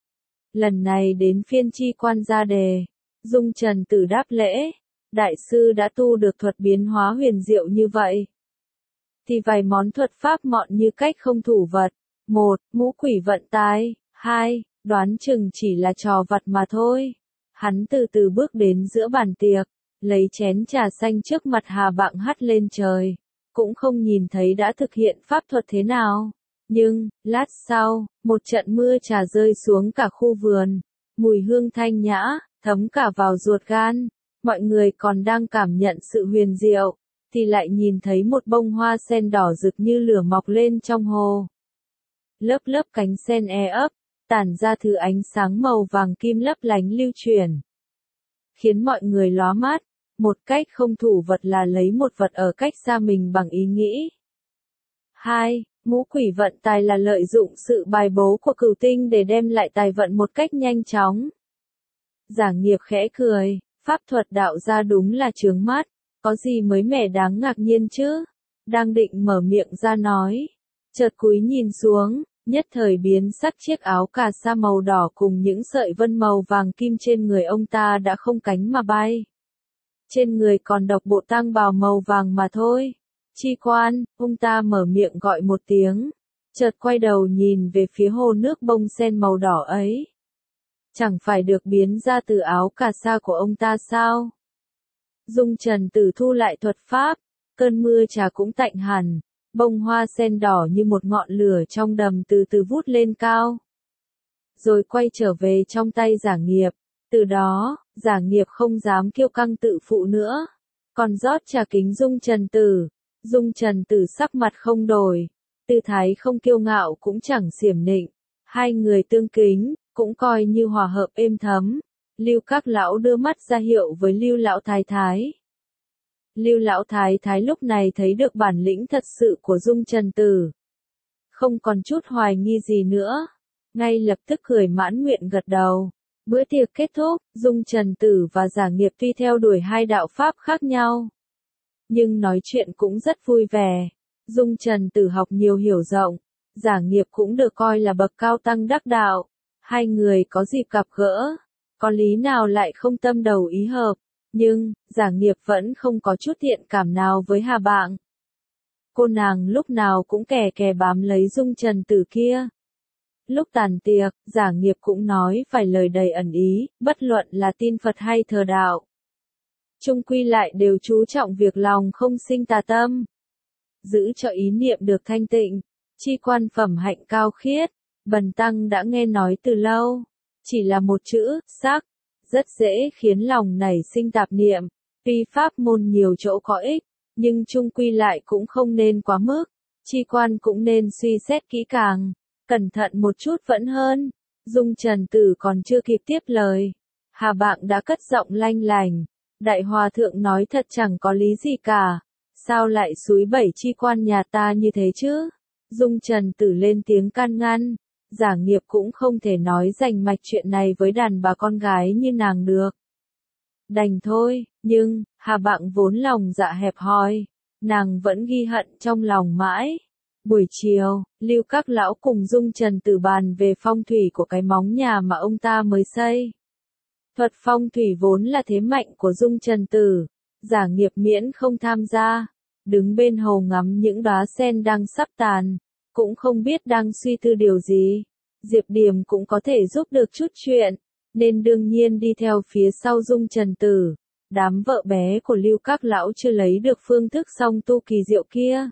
Lần này đến phiên Chi Quan ra đề, Dung Trần Tử đáp lễ. Đại sư đã tu được thuật biến hóa huyền diệu như vậy, thì vài món thuật pháp mọn như cách không thủ vật. 1. Ngũ quỷ vận tai. 2. Đoán chừng chỉ là trò vặt mà thôi. Hắn từ từ bước đến giữa bàn tiệc, lấy chén trà xanh trước mặt Hà Bạng hắt lên trời. Cũng không nhìn thấy đã thực hiện pháp thuật thế nào. Nhưng, lát sau, một trận mưa trà rơi xuống cả khu vườn. Mùi hương thanh nhã, thấm cả vào ruột gan. Mọi người còn đang cảm nhận sự huyền diệu, thì lại nhìn thấy một bông hoa sen đỏ rực như lửa mọc lên trong hồ. Lớp lớp cánh sen ấp, tản ra thứ ánh sáng màu vàng kim lấp lánh lưu chuyển. Khiến mọi người lóa mắt, một cách không thủ vật là lấy một vật ở cách xa mình bằng ý nghĩ. 2. Ngũ quỷ vận tài là lợi dụng sự bài bố của cửu tinh để đem lại tài vận một cách nhanh chóng. Giả Nghiệp khẽ cười. Pháp thuật đạo ra đúng là chướng mắt, có gì mới mẻ đáng ngạc nhiên chứ? Đang định mở miệng ra nói, chợt cúi nhìn xuống, nhất thời biến sắc chiếc áo cà sa màu đỏ cùng những sợi vân màu vàng kim trên người ông ta đã không cánh mà bay. Trên người còn độc bộ tang bào màu vàng mà thôi. Chi Quan, ông ta mở miệng gọi một tiếng, chợt quay đầu nhìn về phía hồ nước bông sen màu đỏ ấy. Chẳng phải được biến ra từ áo cà sa của ông ta sao? Dung Trần Tử thu lại thuật pháp, cơn mưa trà cũng tạnh hẳn, bông hoa sen đỏ như một ngọn lửa trong đầm từ từ vút lên cao. Rồi quay trở về trong tay Giả Nghiệp, từ đó, Giả Nghiệp không dám kiêu căng tự phụ nữa, còn rót trà kính Dung Trần Tử. Dung Trần Tử sắc mặt không đổi, tư thái không kiêu ngạo cũng chẳng xiểm nịnh, 2 người tương kính, cũng coi như hòa hợp êm thấm. Lưu các lão đưa mắt ra hiệu với Lưu lão thái thái. Lưu lão thái thái lúc này thấy được bản lĩnh thật sự của Dung Trần Tử. Không còn chút hoài nghi gì nữa. Ngay lập tức cười mãn nguyện gật đầu. Bữa tiệc kết thúc, Dung Trần Tử và Giả Nghiệp tuy theo đuổi 2 đạo pháp khác nhau, nhưng nói chuyện cũng rất vui vẻ. Dung Trần Tử học nhiều hiểu rộng, Giả Nghiệp cũng được coi là bậc cao tăng đắc đạo. Hai người có dịp gặp gỡ, có lý nào lại không tâm đầu ý hợp, nhưng, Giả Nghiệp vẫn không có chút thiện cảm nào với Hà Bạng. Cô nàng lúc nào cũng kè kè bám lấy Dung Trần Tử kia. Lúc tàn tiệc, Giả Nghiệp cũng nói vài lời đầy ẩn ý, bất luận là tin Phật hay thờ đạo. Chung quy lại đều chú trọng việc lòng không sinh tà tâm. Giữ cho ý niệm được thanh tịnh, chi quan phẩm hạnh cao khiết, bần tăng đã nghe nói từ lâu. Chỉ là một chữ, sắc, rất dễ khiến lòng nảy sinh tạp niệm. Tuy pháp môn nhiều chỗ có ích, nhưng chung quy lại cũng không nên quá mức. Chi quan cũng nên suy xét kỹ càng, cẩn thận một chút vẫn hơn. Dung Trần Tử còn chưa kịp tiếp lời, Hà Bạng đã cất giọng lanh lành. Đại hòa thượng nói thật chẳng có lý gì cả. Sao lại xúi bẩy chi quan nhà ta như thế chứ? Dung Trần Tử lên tiếng can ngăn. Giả Nghiệp cũng không thể nói rành mạch chuyện này với đàn bà con gái như nàng được. Đành thôi, nhưng, Hà Bạng vốn lòng dạ hẹp hòi, nàng vẫn ghi hận trong lòng mãi. Buổi chiều, Lưu Các Lão cùng Dung Trần Tử bàn về phong thủy của cái móng nhà mà ông ta mới xây. Thuật phong thủy vốn là thế mạnh của Dung Trần Tử, Giả Nghiệp miễn không tham gia, đứng bên hồ ngắm những đóa sen đang sắp tàn, cũng không biết đang suy tư điều gì. Diệp Điềm cũng có thể giúp được chút chuyện, nên đương nhiên đi theo phía sau Dung Trần Tử. Đám vợ bé của Lưu Các Lão chưa lấy được phương thức song tu kỳ diệu kia,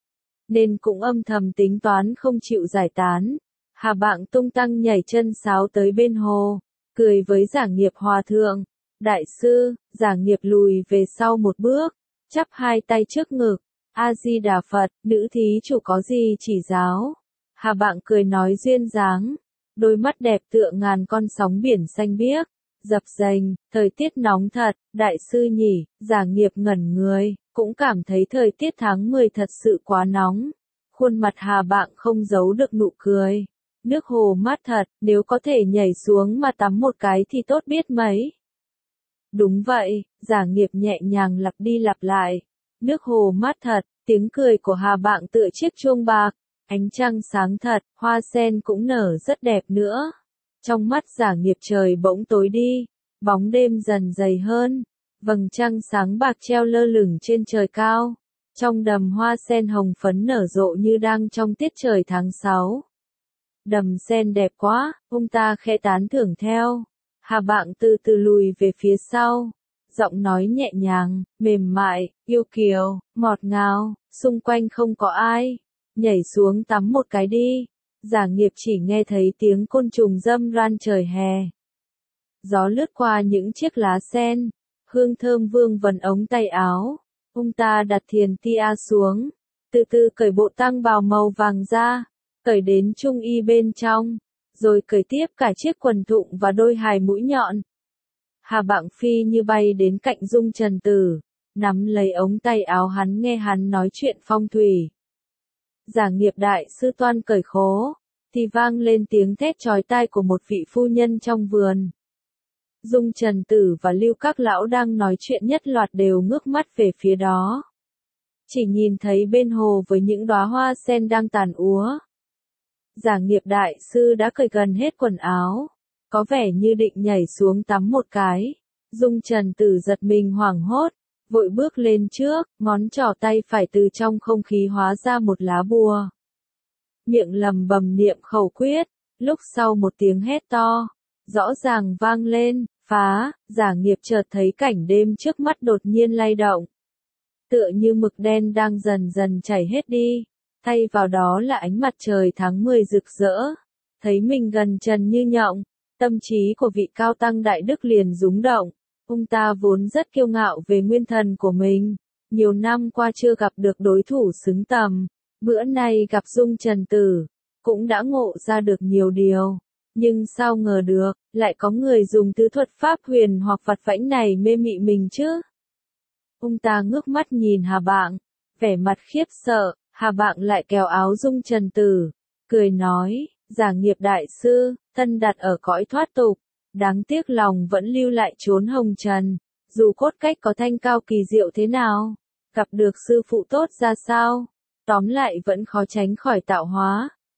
nên cũng âm thầm tính toán không chịu giải tán. Hà Bạng tung tăng nhảy chân sáo tới bên hồ, cười với Giả Nghiệp hòa thượng. Đại sư, Giả Nghiệp lùi về sau một bước, chắp hai tay trước ngực. A-di-đà Phật, nữ thí chủ có gì chỉ giáo? Hà Bạng cười nói duyên dáng, đôi mắt đẹp tựa ngàn con sóng biển xanh biếc, dập dềnh. Thời tiết nóng thật, đại sư nhỉ? Giả Nghiệp ngẩn người, cũng cảm thấy thời tiết tháng 10 thật sự quá nóng. Khuôn mặt Hà Bạng không giấu được nụ cười. Nước hồ mát thật, nếu có thể nhảy xuống mà tắm một cái thì tốt biết mấy. Đúng vậy, Giả Nghiệp nhẹ nhàng lặp đi lặp lại. Nước hồ mát thật, tiếng cười của Hà Bạng tựa chiếc chuông bạc. Ánh trăng sáng thật, hoa sen cũng nở rất đẹp nữa. Trong mắt Giả Nghiệp trời bỗng tối đi, bóng đêm dần dày hơn. Vầng trăng sáng bạc treo lơ lửng trên trời cao. Trong đầm hoa sen hồng phấn nở rộ như đang trong tiết trời tháng 6. Đầm sen đẹp quá, ông ta khẽ tán thưởng theo. Hà Bạng từ từ lùi về phía sau. Giọng nói nhẹ nhàng, mềm mại, yêu kiều, ngọt ngào, xung quanh không có ai. Nhảy xuống tắm một cái đi. Giả Nghiệp chỉ nghe thấy tiếng côn trùng râm ran trời hè. Gió lướt qua những chiếc lá sen, hương thơm vương vấn ống tay áo. Ông ta đặt thiền tia xuống, từ từ cởi bộ tang bào màu vàng ra, cởi đến trung y bên trong, rồi cởi tiếp cả chiếc quần thụng và đôi hài mũi nhọn. Hà Bạng phi như bay đến cạnh Dung Trần Tử, nắm lấy ống tay áo hắn nghe hắn nói chuyện phong thủy. Giả Nghiệp đại sư toan cởi khố, thì vang lên tiếng thét chói tai của một vị phu nhân trong vườn. Dung Trần Tử và Lưu Các Lão đang nói chuyện nhất loạt đều ngước mắt về phía đó. Chỉ nhìn thấy bên hồ với những đóa hoa sen đang tàn úa. Giả Nghiệp đại sư đã cởi gần hết quần áo, có vẻ như định nhảy xuống tắm một cái. Dung Trần Tử giật mình hoảng hốt, vội bước lên trước, ngón trỏ tay phải từ trong không khí hóa ra một lá bùa. Miệng lầm bầm niệm khẩu quyết, lúc sau một tiếng hét to, rõ ràng vang lên, phá. Giả Nghiệp chợt thấy cảnh đêm trước mắt đột nhiên lay động. Tựa như mực đen đang dần dần chảy hết đi, thay vào đó là ánh mặt trời tháng 10 rực rỡ. Thấy mình gần trần như nhộng, tâm trí của vị cao tăng đại đức liền rúng động. Ông ta vốn rất kiêu ngạo về nguyên thần của mình, nhiều năm qua chưa gặp được đối thủ xứng tầm, bữa nay gặp Dung Trần Tử, cũng đã ngộ ra được nhiều điều. Nhưng sao ngờ được, lại có người dùng thứ thuật pháp huyền hoặc vặt vãnh này mê mị mình chứ? Ông ta ngước mắt nhìn Hà Bạng, vẻ mặt khiếp sợ. Hà Bạng lại kéo áo Dung Trần Tử, cười nói, Giả Nghiệp đại sư, thân đặt ở cõi thoát tục, đáng tiếc lòng vẫn lưu lại chốn hồng trần. Dù cốt cách có thanh cao kỳ diệu thế nào, gặp được sư phụ tốt ra sao, tóm lại vẫn khó tránh khỏi tạo hóa.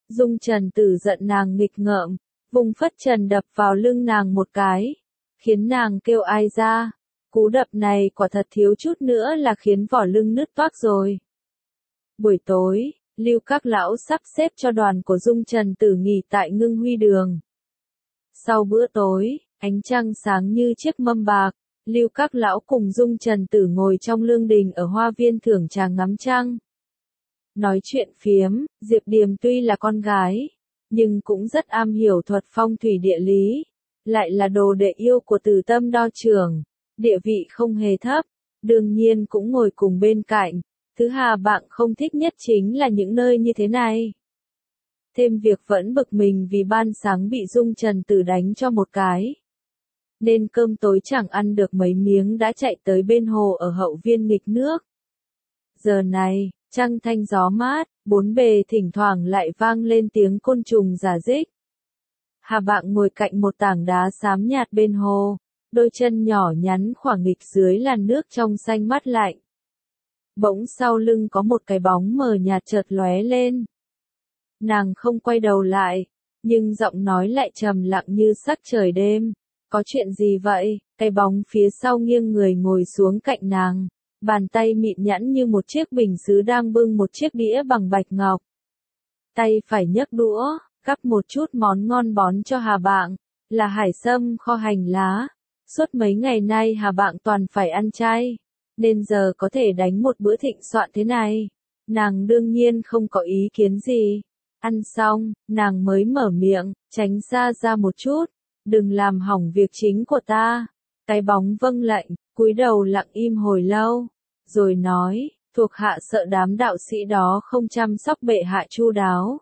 Dung Trần Tử giận nàng nghịch ngợm, vùng phất trần đập vào lưng nàng một cái, khiến nàng kêu ai ra. Cú đập này quả thật thiếu chút nữa là khiến vỏ lưng nứt toác rồi. Buổi tối, Lưu Các Lão sắp xếp cho đoàn của Dung Trần Tử nghỉ tại Ngưng Huy Đường. Sau bữa tối, ánh trăng sáng như chiếc mâm bạc, Lưu Các Lão cùng Dung Trần Tử ngồi trong lương đình ở hoa viên thưởng tràng ngắm trăng. Nói chuyện phiếm, Diệp Điềm tuy là con gái, nhưng cũng rất am hiểu thuật phong thủy địa lý, lại là đồ đệ yêu của Từ Tâm Đo trưởng, địa vị không hề thấp, đương nhiên cũng ngồi cùng bên cạnh. Thứ Hà Bạng không thích nhất chính là những nơi như thế này. Thêm việc vẫn bực mình vì ban sáng bị Dung Trần Tử đánh cho một cái, nên cơm tối chẳng ăn được mấy miếng đã chạy tới bên hồ ở hậu viên nghịch nước. Giờ này, trăng thanh gió mát, bốn bề thỉnh thoảng lại vang lên tiếng côn trùng rả rích. Hà Bạng ngồi cạnh một tảng đá xám nhạt bên hồ, đôi chân nhỏ nhắn khoảng nghịch dưới làn nước trong xanh mát lạnh. Bỗng sau lưng có một cái bóng mờ nhạt chợt lóe lên. Nàng không quay đầu lại, nhưng giọng nói lại trầm lặng như sắc trời đêm. Có chuyện gì vậy? Cái bóng phía sau nghiêng người ngồi xuống cạnh nàng, bàn tay mịn nhẵn như một chiếc bình sứ đang bưng một chiếc đĩa bằng bạch ngọc. Tay phải nhấc đũa, gắp một chút món ngon bón cho Hà Bạng, là hải sâm kho hành lá. Suốt mấy ngày nay Hà Bạng toàn phải ăn chay, nên giờ có thể đánh một bữa thịnh soạn thế này, nàng đương nhiên không có ý kiến gì. Ăn xong, nàng mới mở miệng, tránh xa ra một chút, đừng làm hỏng việc chính của ta. Cái bóng vâng lệnh, cúi đầu lặng im hồi lâu, rồi nói, thuộc hạ sợ đám đạo sĩ đó không chăm sóc bệ hạ chu đáo.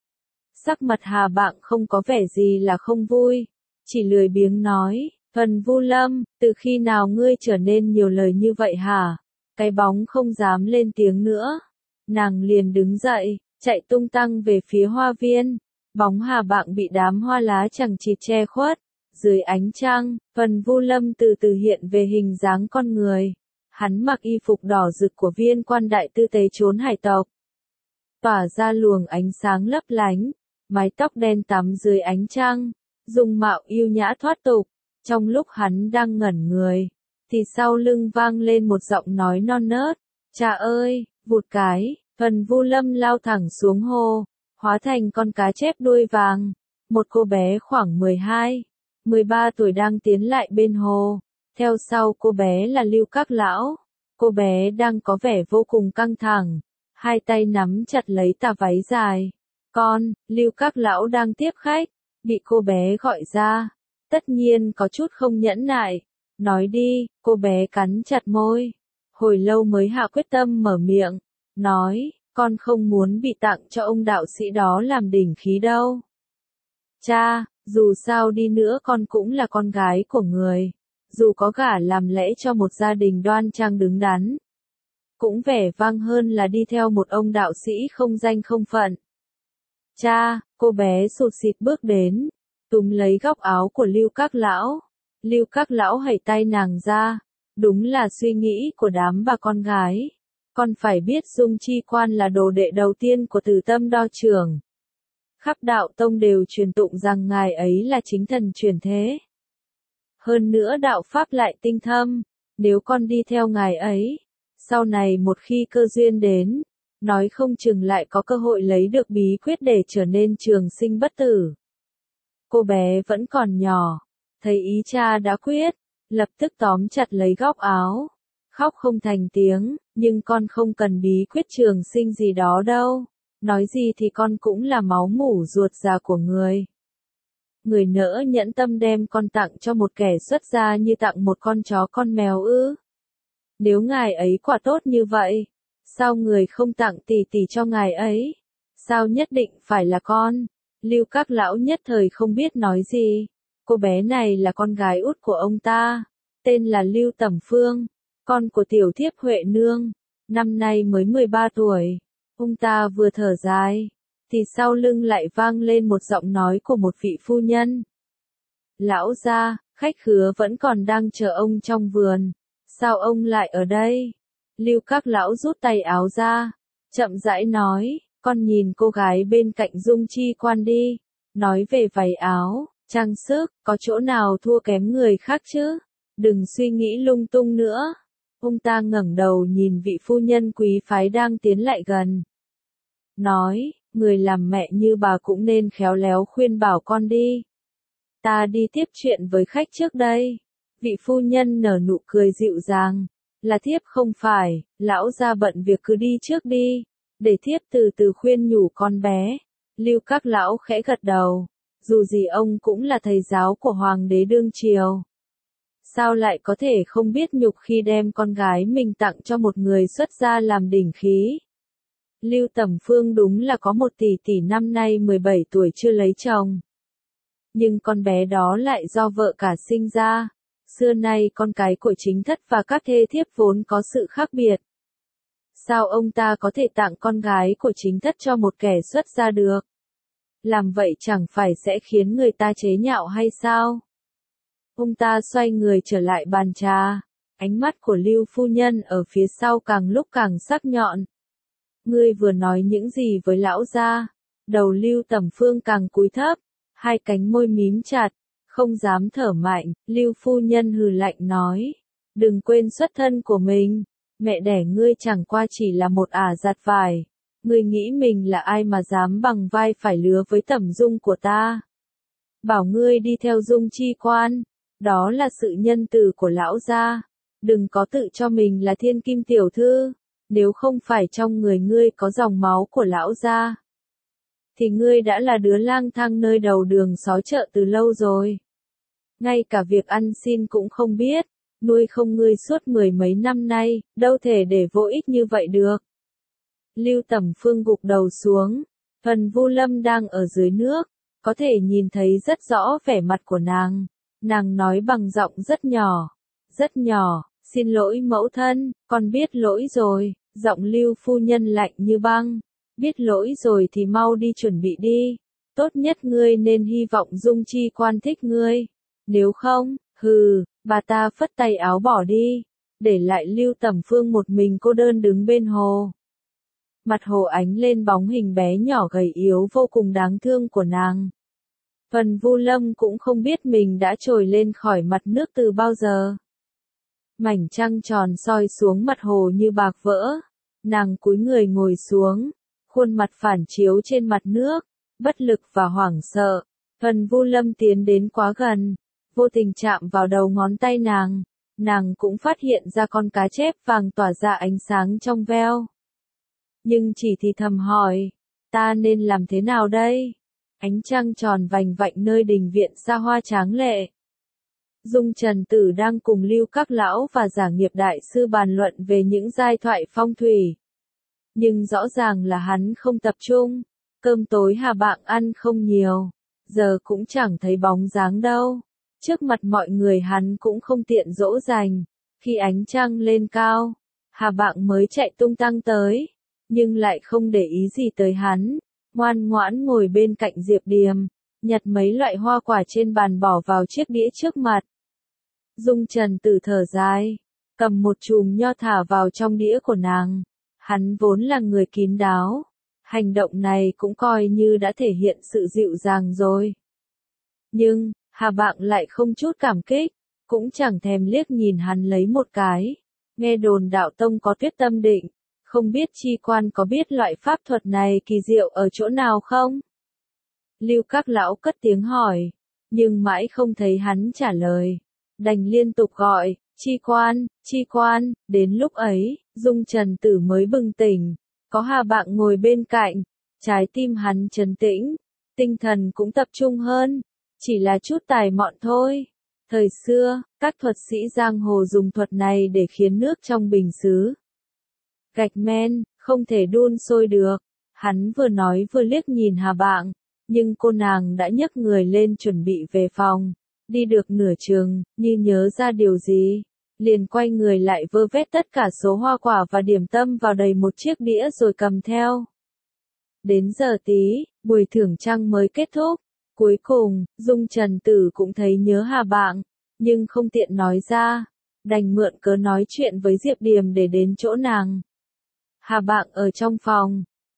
Sắc mặt Hà Bạng không có vẻ gì là không vui, chỉ lười biếng nói, Thuần Vu Lâm, từ khi nào ngươi trở nên nhiều lời như vậy hả? Cái bóng không dám lên tiếng nữa. Nàng liền đứng dậy, chạy tung tăng về phía hoa viên. Bóng Hà Bạng bị đám hoa lá chằng chịt che khuất. Dưới ánh trăng, Thuần Vu Lâm từ từ hiện về hình dáng con người. Hắn mặc y phục đỏ rực của viên quan đại tư tế trốn hải tộc, tỏa ra luồng ánh sáng lấp lánh, mái tóc đen tắm dưới ánh trăng, dung mạo yêu nhã thoát tục. Trong lúc hắn đang ngẩn người, thì sau lưng vang lên một giọng nói non nớt, cha ơi, vụt cái, Thuần Vu Lâm lao thẳng xuống hồ, hóa thành con cá chép đuôi vàng. Một cô bé khoảng 12, 13 tuổi đang tiến lại bên hồ, theo sau cô bé là Lưu Các Lão. Cô bé đang có vẻ vô cùng căng thẳng, hai tay nắm chặt lấy tà váy dài. Lưu Các Lão đang tiếp khách, bị cô bé gọi ra. Tất nhiên có chút không nhẫn nại. Nói đi, cô bé cắn chặt môi. Hồi lâu mới hạ quyết tâm mở miệng. Nói, con không muốn bị tặng cho ông đạo sĩ đó làm đỉnh khí đâu. Cha, dù sao đi nữa con cũng là con gái của người. Dù có gả làm lễ cho một gia đình đoan trang đứng đắn, cũng vẻ vang hơn là đi theo một ông đạo sĩ không danh không phận. Cha, cô bé sụt sịt bước đến, túm lấy góc áo của Lưu Các Lão. Lưu Các Lão hẩy tay nàng ra. Đúng là suy nghĩ của đám bà con gái. Con phải biết Dung Chi Quan là đồ đệ đầu tiên của Từ Tâm Đo trưởng. Khắp đạo tông đều truyền tụng rằng ngài ấy là chính thần truyền thế. Hơn nữa đạo pháp lại tinh thâm. Nếu con đi theo ngài ấy, sau này một khi cơ duyên đến, nói không chừng lại có cơ hội lấy được bí quyết để trở nên trường sinh bất tử. Cô bé vẫn còn nhỏ, thấy ý cha đã quyết, lập tức tóm chặt lấy góc áo, khóc không thành tiếng, nhưng con không cần bí quyết trường sinh gì đó đâu, nói gì thì con cũng là máu mủ ruột già của người. Người nỡ nhẫn tâm đem con tặng cho một kẻ xuất gia như tặng một con chó con mèo ư? Nếu ngài ấy quả tốt như vậy, sao người không tặng tỷ tỷ cho ngài ấy? Sao nhất định phải là con? Lưu Các Lão nhất thời không biết nói gì. Cô bé này là con gái út của ông ta, tên là Lưu Tẩm Phương, con của tiểu thiếp Huệ Nương, năm nay mới 13 tuổi. Ông ta vừa thở dài, thì sau lưng lại vang lên một giọng nói của một vị phu nhân. Lão gia, khách khứa vẫn còn đang chờ ông trong vườn, sao ông lại ở đây? Lưu Các Lão rút tay áo ra, chậm rãi nói, con nhìn cô gái bên cạnh Dung Chi Quan đi, nói về váy áo, trang sức, có chỗ nào thua kém người khác chứ, đừng suy nghĩ lung tung nữa. Ông ta ngẩng đầu nhìn vị phu nhân quý phái đang tiến lại gần. Nói, người làm mẹ như bà cũng nên khéo léo khuyên bảo con đi. Ta đi tiếp chuyện với khách trước đây. Vị phu nhân nở nụ cười dịu dàng. Là thiếp không phải, lão gia bận việc cứ đi trước đi. Để thiếp từ từ khuyên nhủ con bé. Lưu Các lão khẽ gật đầu. Dù gì ông cũng là thầy giáo của hoàng đế đương triều. Sao lại có thể không biết nhục khi đem con gái mình tặng cho một người xuất gia làm đỉnh khí. Lưu Tẩm Phương đúng là có một tỷ năm nay 17 tuổi chưa lấy chồng. Nhưng con bé đó lại do vợ cả sinh ra. Xưa nay con cái của chính thất và các thê thiếp vốn có sự khác biệt. Sao ông ta có thể tặng con gái của chính thất cho một kẻ xuất gia được? Làm vậy chẳng phải sẽ khiến người ta chế nhạo hay sao? Ông ta xoay người trở lại bàn trà. Ánh mắt của Lưu phu nhân ở phía sau càng lúc càng sắc nhọn. Ngươi vừa nói những gì với lão gia? Đầu Lưu Tẩm Phương càng cúi thấp, hai cánh môi mím chặt, không dám thở mạnh. Lưu phu nhân hừ lạnh nói, đừng quên xuất thân của mình, mẹ đẻ ngươi chẳng qua chỉ là một ả giặt vải. Ngươi nghĩ mình là ai mà dám bằng vai phải lứa với Tẩm Dung của ta? Bảo ngươi đi theo Dung Chi Quan, đó là sự nhân từ của lão gia. Đừng có tự cho mình là thiên kim tiểu thư. Nếu không phải trong người ngươi có dòng máu của lão gia, thì ngươi đã là đứa lang thang nơi đầu đường xó chợ từ lâu rồi. Ngay cả việc ăn xin cũng không biết, nuôi không ngươi suốt 10 mấy năm nay, đâu thể để vô ích như vậy được. Lưu Tẩm Phương gục đầu xuống, phần Vu Lâm đang ở dưới nước, có thể nhìn thấy rất rõ vẻ mặt của nàng. Nàng nói bằng giọng rất nhỏ, xin lỗi mẫu thân, con biết lỗi rồi. Giọng Lưu phu nhân lạnh như băng. Biết lỗi rồi thì mau đi chuẩn bị đi. Tốt nhất ngươi nên hy vọng Dung Chi Quan thích ngươi. Nếu không, bà ta phất tay áo bỏ đi. Để lại Lưu Tẩm Phương một mình cô đơn đứng bên hồ. Mặt hồ ánh lên bóng hình bé nhỏ gầy yếu vô cùng đáng thương của nàng. Phần Vu Lâm cũng không biết mình đã trồi lên khỏi mặt nước từ bao giờ. Mảnh trăng tròn soi xuống mặt hồ như bạc vỡ. Nàng cúi người ngồi xuống, khuôn mặt phản chiếu trên mặt nước, bất lực và hoảng sợ. Phần Vu Lâm tiến đến quá gần, vô tình chạm vào đầu ngón tay nàng. Nàng cũng phát hiện ra con cá chép vàng tỏa ra ánh sáng trong veo. Nhưng chỉ thì thầm hỏi, ta nên làm thế nào đây? Ánh trăng tròn vành vạnh nơi đình viện xa hoa tráng lệ. Dung Trần Tử đang cùng Lưu Các lão và Giả Nghiệp đại sư bàn luận về những giai thoại phong thủy. Nhưng rõ ràng là hắn không tập trung, cơm tối Hà Bạng ăn không nhiều, giờ cũng chẳng thấy bóng dáng đâu. Trước mặt mọi người hắn cũng không tiện dỗ dành, khi ánh trăng lên cao, Hà Bạng mới chạy tung tăng tới, nhưng lại không để ý gì tới hắn, ngoan ngoãn ngồi bên cạnh Diệp Điềm, nhặt mấy loại hoa quả trên bàn bỏ vào chiếc đĩa trước mặt. Dung Trần Tử thở dài, cầm một chùm nho thả vào trong đĩa của nàng. Hắn vốn là người kín đáo, hành động này cũng coi như đã thể hiện sự dịu dàng rồi. Nhưng, Hà Bạng lại không chút cảm kích, cũng chẳng thèm liếc nhìn hắn lấy một cái. Nghe đồn Đạo Tông có Tuyết Tâm Định, không biết Chi Quan có biết loại pháp thuật này kỳ diệu ở chỗ nào không? Lưu Các lão cất tiếng hỏi, nhưng mãi không thấy hắn trả lời, đành liên tục gọi, Chi Quan, đến lúc ấy, Dung Trần Tử mới bừng tỉnh, có Hà Bạng ngồi bên cạnh, trái tim hắn trấn tĩnh, tinh thần cũng tập trung hơn, chỉ là chút tài mọn thôi. Thời xưa, các thuật sĩ giang hồ dùng thuật này để khiến nước trong bình sứ gạch men, không thể đun sôi được. Hắn vừa nói vừa liếc nhìn Hà Bạng, nhưng cô nàng đã nhấc người lên chuẩn bị về phòng. Đi được nửa chừng, như nhớ ra điều gì, liền quay người lại vơ vét tất cả số hoa quả và điểm tâm vào đầy một chiếc đĩa rồi cầm theo. Đến giờ tí, buổi thưởng trăng mới kết thúc. Cuối cùng, Dung Trần Tử cũng thấy nhớ Hà Bạng, nhưng không tiện nói ra, đành mượn cớ nói chuyện với Diệp Điềm để đến chỗ nàng. Hà Bạng ở trong phòng,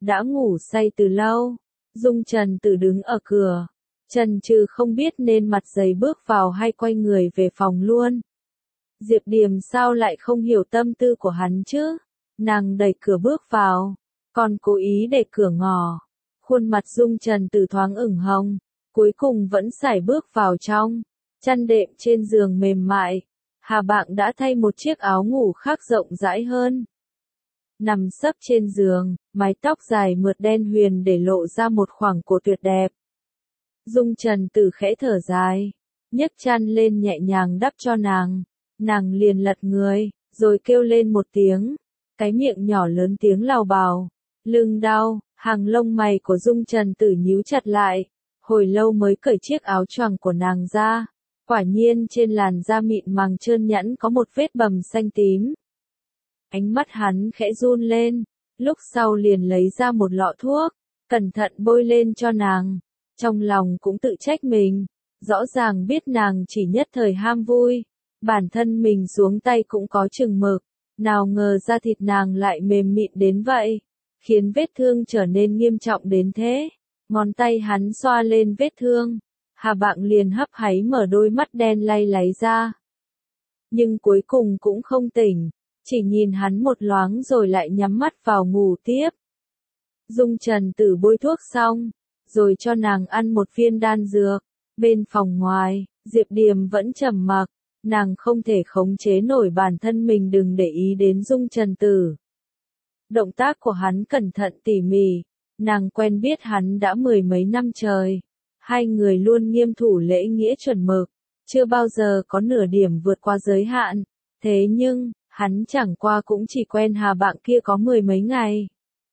đã ngủ say từ lâu. Dung Trần Tử đứng ở cửa, chần chừ không biết nên mặt dày bước vào hay quay người về phòng luôn. Diệp Điềm sao lại không hiểu tâm tư của hắn chứ? Nàng đẩy cửa bước vào, còn cố ý để cửa ngỏ. Khuôn mặt Dung Trần Tử thoáng ửng hồng, cuối cùng vẫn sải bước vào trong. Chăn đệm trên giường mềm mại, Hà Bạng đã thay một chiếc áo ngủ khác rộng rãi hơn. Nằm sấp trên giường, mái tóc dài mượt đen huyền để lộ ra một khoảng cổ tuyệt đẹp. Dung Trần Tử khẽ thở dài, nhấc chăn lên nhẹ nhàng đắp cho nàng. Nàng liền lật người, rồi kêu lên một tiếng, cái miệng nhỏ lớn tiếng lào bào. Lưng đau, hàng lông mày của Dung Trần Tử nhíu chặt lại, hồi lâu mới cởi chiếc áo choàng của nàng ra. Quả nhiên trên làn da mịn màng trơn nhẵn có một vết bầm xanh tím. Ánh mắt hắn khẽ run lên, lúc sau liền lấy ra một lọ thuốc, cẩn thận bôi lên cho nàng. Trong lòng cũng tự trách mình, rõ ràng biết nàng chỉ nhất thời ham vui, bản thân mình xuống tay cũng có chừng mực, nào ngờ da thịt nàng lại mềm mịn đến vậy, khiến vết thương trở nên nghiêm trọng đến thế. Ngón tay hắn xoa lên vết thương, Hà Bạng liền hấp háy mở đôi mắt đen lay láy ra. Nhưng cuối cùng cũng không tỉnh, chỉ nhìn hắn một loáng rồi lại nhắm mắt vào ngủ tiếp. Dung Trần Tử bôi thuốc xong, rồi cho nàng ăn một viên đan dược. Bên phòng ngoài, Diệp Điềm vẫn trầm mặc, nàng không thể khống chế nổi bản thân mình đừng để ý đến Dung Trần Tử. Động tác của hắn cẩn thận tỉ mỉ, nàng quen biết hắn đã mười mấy năm trời. Hai người luôn nghiêm thủ lễ nghĩa chuẩn mực, chưa bao giờ có nửa điểm vượt qua giới hạn. Thế nhưng, hắn chẳng qua cũng chỉ quen Hà Bạng kia có mười mấy ngày,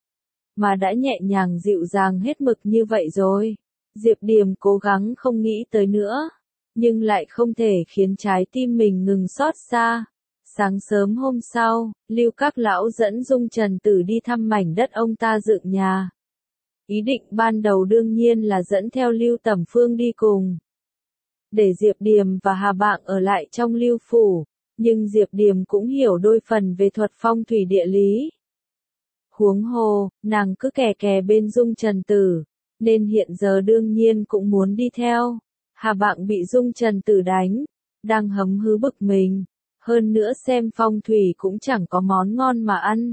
mà đã nhẹ nhàng dịu dàng hết mực như vậy rồi. Diệp Điềm cố gắng không nghĩ tới nữa, nhưng lại không thể khiến trái tim mình ngừng xót xa. Sáng sớm hôm sau, Lưu Các Lão dẫn Dung Trần Tử đi thăm mảnh đất ông ta dựng nhà. Ý định ban đầu đương nhiên là dẫn theo Lưu Tẩm Phương đi cùng, để Diệp Điềm và Hà Bạng ở lại trong Lưu phủ, nhưng Diệp Điềm cũng hiểu đôi phần về thuật phong thủy địa lý. Huống hồ, nàng cứ kè kè bên Dung Trần Tử, nên hiện giờ đương nhiên cũng muốn đi theo. Hà Bạng bị Dung Trần Tử đánh, đang hấm hứ bực mình, hơn nữa xem phong thủy cũng chẳng có món ngon mà ăn,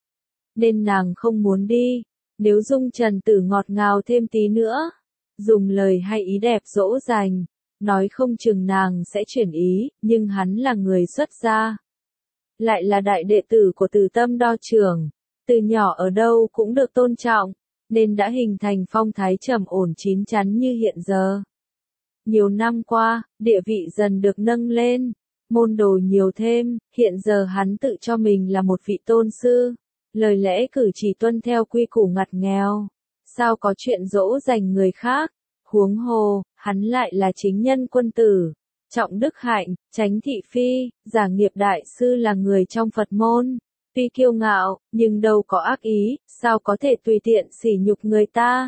nên nàng không muốn đi. Nếu Dung Trần Tử ngọt ngào thêm tí nữa, dùng lời hay ý đẹp dỗ dành, nói không chừng nàng sẽ chuyển ý, nhưng hắn là người xuất gia, lại là đại đệ tử của Từ Tâm Đo trưởng, từ nhỏ ở đâu cũng được tôn trọng, nên đã hình thành phong thái trầm ổn chín chắn như hiện giờ. Nhiều năm qua, địa vị dần được nâng lên, môn đồ nhiều thêm, hiện giờ hắn tự cho mình là một vị tôn sư. Lời lẽ cử chỉ tuân theo quy củ ngặt nghèo, sao có chuyện dỗ dành người khác, huống hồ, hắn lại là chính nhân quân tử, trọng đức hạnh, tránh thị phi, giả nghiệp đại sư là người trong Phật môn, tuy kiêu ngạo, nhưng đâu có ác ý, sao có thể tùy tiện sỉ nhục người ta.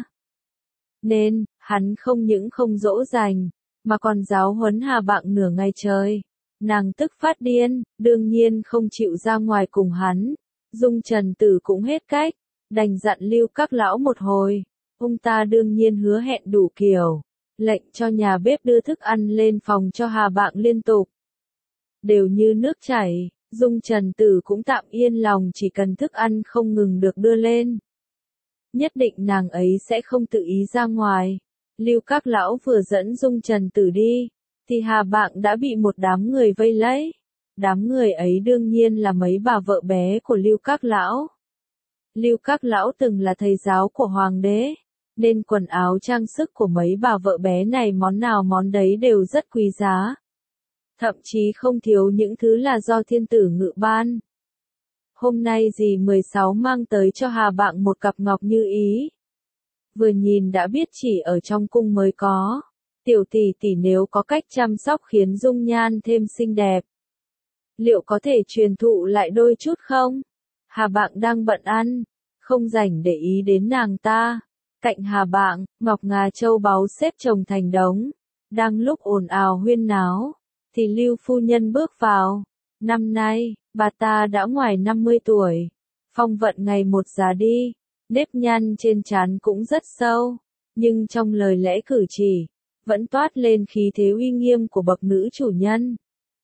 Nên, hắn không những không dỗ dành, mà còn giáo huấn Hà Bạng nửa ngày trời. Nàng tức phát điên, đương nhiên không chịu ra ngoài cùng hắn. Dung Trần Tử cũng hết cách, đành dặn Lưu Các Lão một hồi. Ông ta đương nhiên hứa hẹn đủ kiểu, lệnh cho nhà bếp đưa thức ăn lên phòng cho Hà Bạng liên tục. Đều như nước chảy, Dung Trần Tử cũng tạm yên lòng chỉ cần thức ăn không ngừng được đưa lên. Nhất định nàng ấy sẽ không tự ý ra ngoài. Lưu Các Lão vừa dẫn Dung Trần Tử đi, thì Hà Bạng đã bị một đám người vây lấy. Đám người ấy đương nhiên là mấy bà vợ bé của Lưu Các Lão. Lưu Các Lão từng là thầy giáo của Hoàng đế, nên quần áo trang sức của mấy bà vợ bé này món nào món đấy đều rất quý giá. Thậm chí không thiếu những thứ là do thiên tử ngự ban. Hôm nay dì 16 mang tới cho Hà Bạng một cặp ngọc như ý. Vừa nhìn đã biết chỉ ở trong cung mới có. Tiểu tỷ tỷ nếu có cách chăm sóc khiến dung nhan thêm xinh đẹp, liệu có thể truyền thụ lại đôi chút không? Hà Bạng đang bận ăn, không rảnh để ý đến nàng ta. Cạnh Hà Bạng, ngọc ngà châu báu xếp chồng thành đống. Đang lúc ồn ào huyên náo, thì Lưu phu nhân bước vào. Năm nay, bà ta đã ngoài 50 tuổi. Phong vận ngày một già đi. Nếp nhăn trên trán cũng rất sâu, nhưng trong lời lẽ cử chỉ, vẫn toát lên khí thế uy nghiêm của bậc nữ chủ nhân.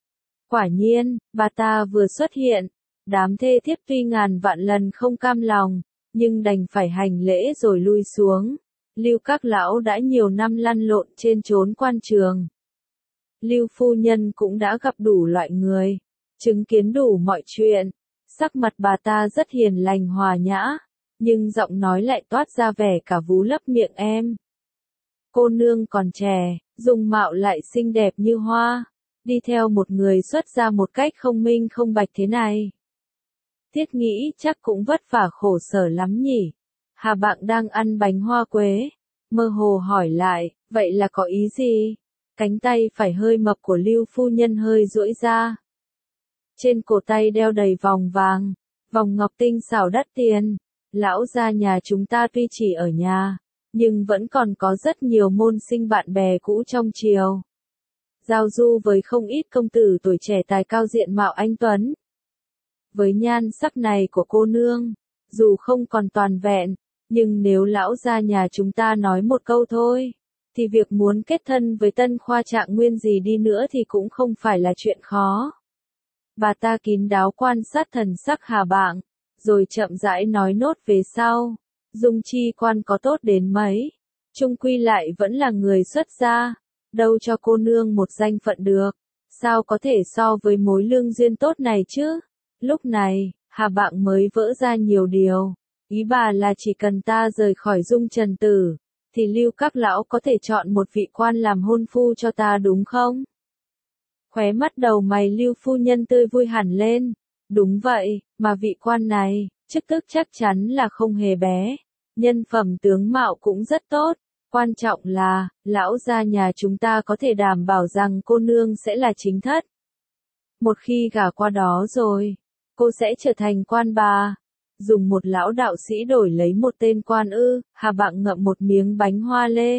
Quả nhiên, bà ta vừa xuất hiện, đám thê thiếp tuy ngàn vạn lần không cam lòng, nhưng đành phải hành lễ rồi lui xuống. Lưu các lão đã nhiều năm lăn lộn trên chốn quan trường. Lưu phu nhân cũng đã gặp đủ loại người, chứng kiến đủ mọi chuyện. Sắc mặt bà ta rất hiền lành hòa nhã, nhưng giọng nói lại toát ra vẻ cả vú lấp miệng em. Cô nương còn trẻ, dung mạo lại xinh đẹp như hoa, đi theo một người xuất gia một cách không minh không bạch thế này. Thiết nghĩ chắc cũng vất vả khổ sở lắm nhỉ. Hà Bạng đang ăn bánh hoa quế, mơ hồ hỏi lại, vậy là có ý gì? Cánh tay phải hơi mập của Lưu phu nhân hơi duỗi ra. Trên cổ tay đeo đầy vòng vàng, vòng ngọc tinh xảo đắt tiền. Lão gia nhà chúng ta tuy chỉ ở nhà, nhưng vẫn còn có rất nhiều môn sinh bạn bè cũ trong triều. Giao du với không ít công tử tuổi trẻ tài cao diện mạo anh tuấn. Với nhan sắc này của cô nương, dù không còn toàn vẹn, nhưng nếu lão gia nhà chúng ta nói một câu thôi, thì việc muốn kết thân với tân khoa trạng nguyên gì đi nữa thì cũng không phải là chuyện khó. Bà ta kín đáo quan sát thần sắc Hà Bạng, rồi chậm rãi nói nốt về sau. Dung Chi quan có tốt đến mấy, chung quy lại vẫn là người xuất gia, đâu cho cô nương một danh phận được, sao có thể so với mối lương duyên tốt này chứ? Lúc này, Hà Bạng mới vỡ ra nhiều điều, ý bà là chỉ cần ta rời khỏi Dung Trần Tử, thì Lưu các lão có thể chọn một vị quan làm hôn phu cho ta đúng không? Khóe mắt đầu mày Lưu phu nhân tươi vui hẳn lên, đúng vậy, mà vị quan này, chức tước chắc chắn là không hề bé, nhân phẩm tướng mạo cũng rất tốt, quan trọng là, lão gia nhà chúng ta có thể đảm bảo rằng cô nương sẽ là chính thất. Một khi gả qua đó rồi, cô sẽ trở thành quan bà. Dùng một lão đạo sĩ đổi lấy một tên quan ư? Hà Bạng ngậm một miếng bánh hoa lê.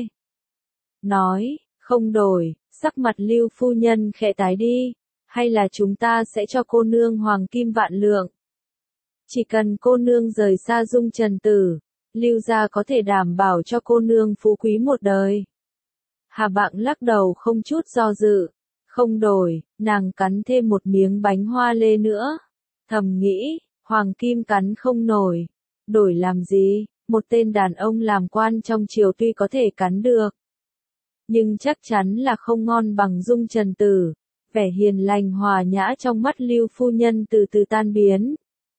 Nói, không đổi, sắc mặt Lưu phu nhân khẽ tái đi, hay là chúng ta sẽ cho cô nương hoàng kim vạn lượng. Chỉ cần cô nương rời xa Dung Trần Tử, Lưu gia có thể đảm bảo cho cô nương phú quý một đời. Hà Bạng lắc đầu không chút do dự. Không đổi, nàng cắn thêm một miếng bánh hoa lê nữa. Thầm nghĩ, hoàng kim cắn không nổi. Đổi làm gì, một tên đàn ông làm quan trong triều tuy có thể cắn được, nhưng chắc chắn là không ngon bằng Dung Trần Tử. Vẻ hiền lành hòa nhã trong mắt Lưu phu nhân từ từ tan biến.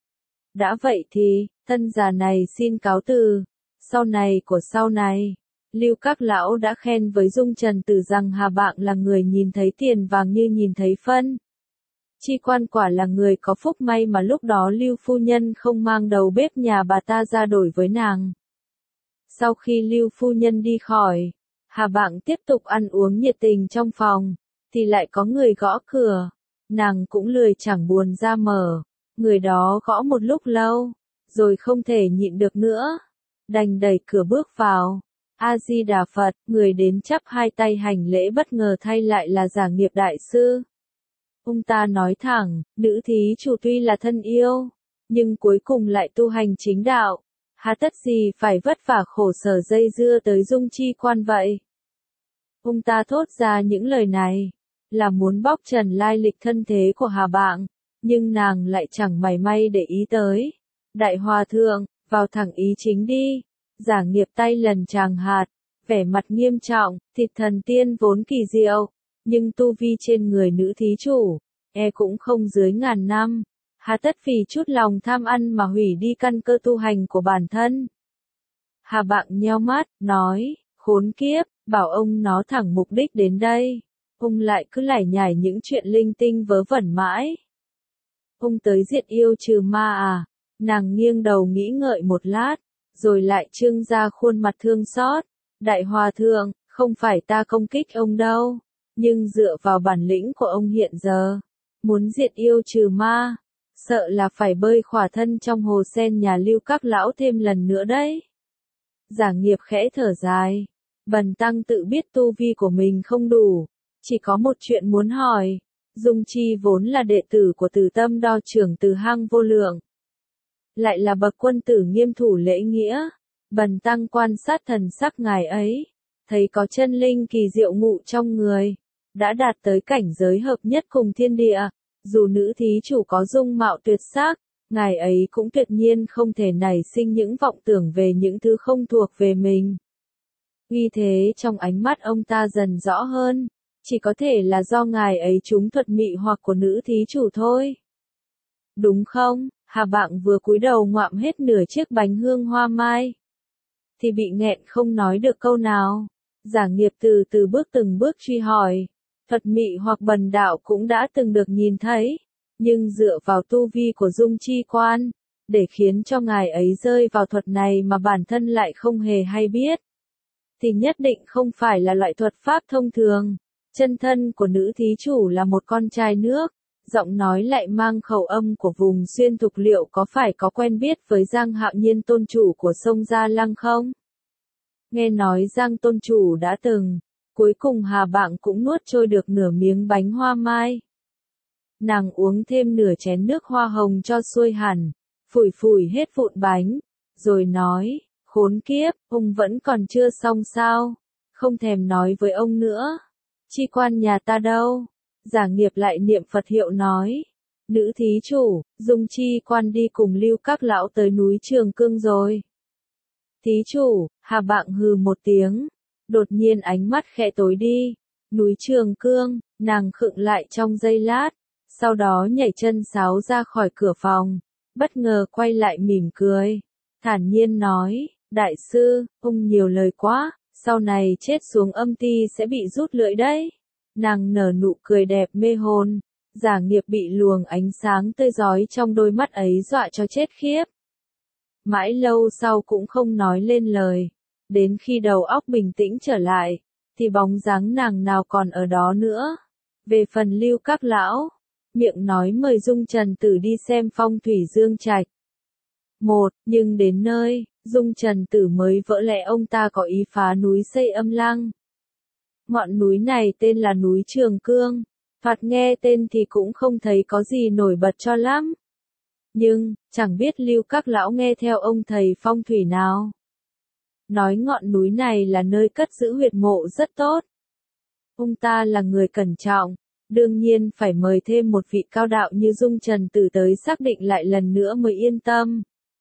Đã vậy thì, thân già này xin cáo từ. Sau này của sau này, Lưu các lão đã khen với Dung Trần Tử rằng Hà Bạng là người nhìn thấy tiền vàng như nhìn thấy phân. Chi quan quả là người có phúc may mà lúc đó Lưu phu nhân không mang đầu bếp nhà bà ta ra đổi với nàng. Sau khi Lưu phu nhân đi khỏi, Hà Bạng tiếp tục ăn uống nhiệt tình trong phòng, thì lại có người gõ cửa. Nàng cũng lười chẳng buồn ra mở, người đó gõ một lúc lâu, rồi không thể nhịn được nữa, đành đẩy cửa bước vào. A-di-đà Phật, người đến chắp hai tay hành lễ bất ngờ thay lại là Giả Nghiệp đại sư. Ông ta nói thẳng, nữ thí chủ tuy là thân yêu, nhưng cuối cùng lại tu hành chính đạo, hà tất gì phải vất vả khổ sở dây dưa tới Dung Chi quan vậy. Ông ta thốt ra những lời này, là muốn bóc trần lai lịch thân thế của Hà Bạng, nhưng nàng lại chẳng mảy may để ý tới. Đại hòa thượng, vào thẳng ý chính đi. Giả Nghiệp tay lần tràng hạt, vẻ mặt nghiêm trọng, thịt thần tiên vốn kỳ diệu, nhưng tu vi trên người nữ thí chủ, cũng không dưới 1000 năm, hà tất vì chút lòng tham ăn mà hủy đi căn cơ tu hành của bản thân. Hà Bạng nheo mắt, nói, khốn kiếp, bảo ông nó thẳng mục đích đến đây, ông lại cứ lải nhải những chuyện linh tinh vớ vẩn mãi. Ông tới diệt yêu trừ ma à? Nàng nghiêng đầu nghĩ ngợi một lát, rồi lại trương ra khuôn mặt thương xót. Đại hòa thượng, không phải ta công kích ông đâu, nhưng dựa vào bản lĩnh của ông hiện giờ, muốn diệt yêu trừ ma, sợ là phải bơi khỏa thân trong hồ sen nhà Lưu các lão thêm lần nữa đấy. Giả Nghiệp khẽ thở dài, bần tăng tự biết tu vi của mình không đủ, chỉ có một chuyện muốn hỏi. Dung Chi vốn là đệ tử của Từ Tâm Đo trưởng Từ Hang Vô Lượng. lại là bậc quân tử nghiêm thủ lễ nghĩa. Bần tăng quan sát thần sắc ngài ấy, thấy có chân linh kỳ diệu ngụ trong người, đã đạt tới cảnh giới hợp nhất cùng thiên địa, dù nữ thí chủ có dung mạo tuyệt sắc, ngài ấy cũng tuyệt nhiên không thể nảy sinh những vọng tưởng về những thứ không thuộc về mình. Vì thế trong ánh mắt ông ta dần rõ hơn, chỉ có thể là do ngài ấy trúng thuật mị hoặc của nữ thí chủ thôi. Đúng không? Hà Bạng vừa cúi đầu ngoạm hết nửa chiếc bánh hương hoa mai, thì bị nghẹn không nói được câu nào. Giả Nghiệp từ từ từng bước truy hỏi, thuật mị hoặc bần đạo cũng đã từng được nhìn thấy, nhưng dựa vào tu vi của Dung Chi Quan, để khiến cho ngài ấy rơi vào thuật này mà bản thân lại không hề hay biết, thì nhất định không phải là loại thuật pháp thông thường. Chân thân của nữ thí chủ là một con trai nước, giọng nói lại mang khẩu âm của vùng xuyên thục, liệu có phải có quen biết với Giang Hạo Nhiên tôn chủ của sông Gia Lăng không? Nghe nói Giang tôn chủ đã từng, cuối cùng Hà Bạng cũng nuốt trôi được nửa miếng bánh hoa mai. Nàng uống thêm nửa chén nước hoa hồng cho xuôi hẳn, phủi phủi hết vụn bánh, rồi nói, khốn kiếp, ông vẫn còn chưa xong sao? Không thèm nói với ông nữa. Chi quan nhà ta đâu? Giả Nghiệp lại niệm Phật hiệu nói, nữ thí chủ, Dung Chi Quan đi cùng Lưu các lão tới núi Trường Cương rồi. Thí chủ, Hà Bạng hừ một tiếng, đột nhiên ánh mắt khẽ tối đi. Núi Trường Cương, nàng khựng lại trong giây lát, sau đó nhảy chân sáo ra khỏi cửa phòng, bất ngờ quay lại mỉm cười, thản nhiên nói, đại sư, ông nhiều lời quá, sau này chết xuống âm ti sẽ bị rút lưỡi đấy. Nàng nở nụ cười đẹp mê hồn, Giả Nghiệp bị luồng ánh sáng tươi rói trong đôi mắt ấy dọa cho chết khiếp. Mãi lâu sau cũng không nói lên lời, đến khi đầu óc bình tĩnh trở lại, thì bóng dáng nàng nào còn ở đó nữa. Về phần Lưu các lão, miệng nói mời Dung Trần Tử đi xem phong thủy Dương Trạch. Nhưng đến nơi, Dung Trần Tử mới vỡ lẽ ông ta có ý phá núi xây Âm Lăng. Ngọn núi này tên là núi Trường Cương, thoạt nghe tên thì cũng không thấy có gì nổi bật cho lắm. Nhưng, chẳng biết Lưu các lão nghe theo ông thầy phong thủy nào. Nói ngọn núi này là nơi cất giữ huyệt mộ rất tốt. Ông ta là người cẩn trọng, đương nhiên phải mời thêm một vị cao đạo như Dung Trần Tử tới xác định lại lần nữa mới yên tâm.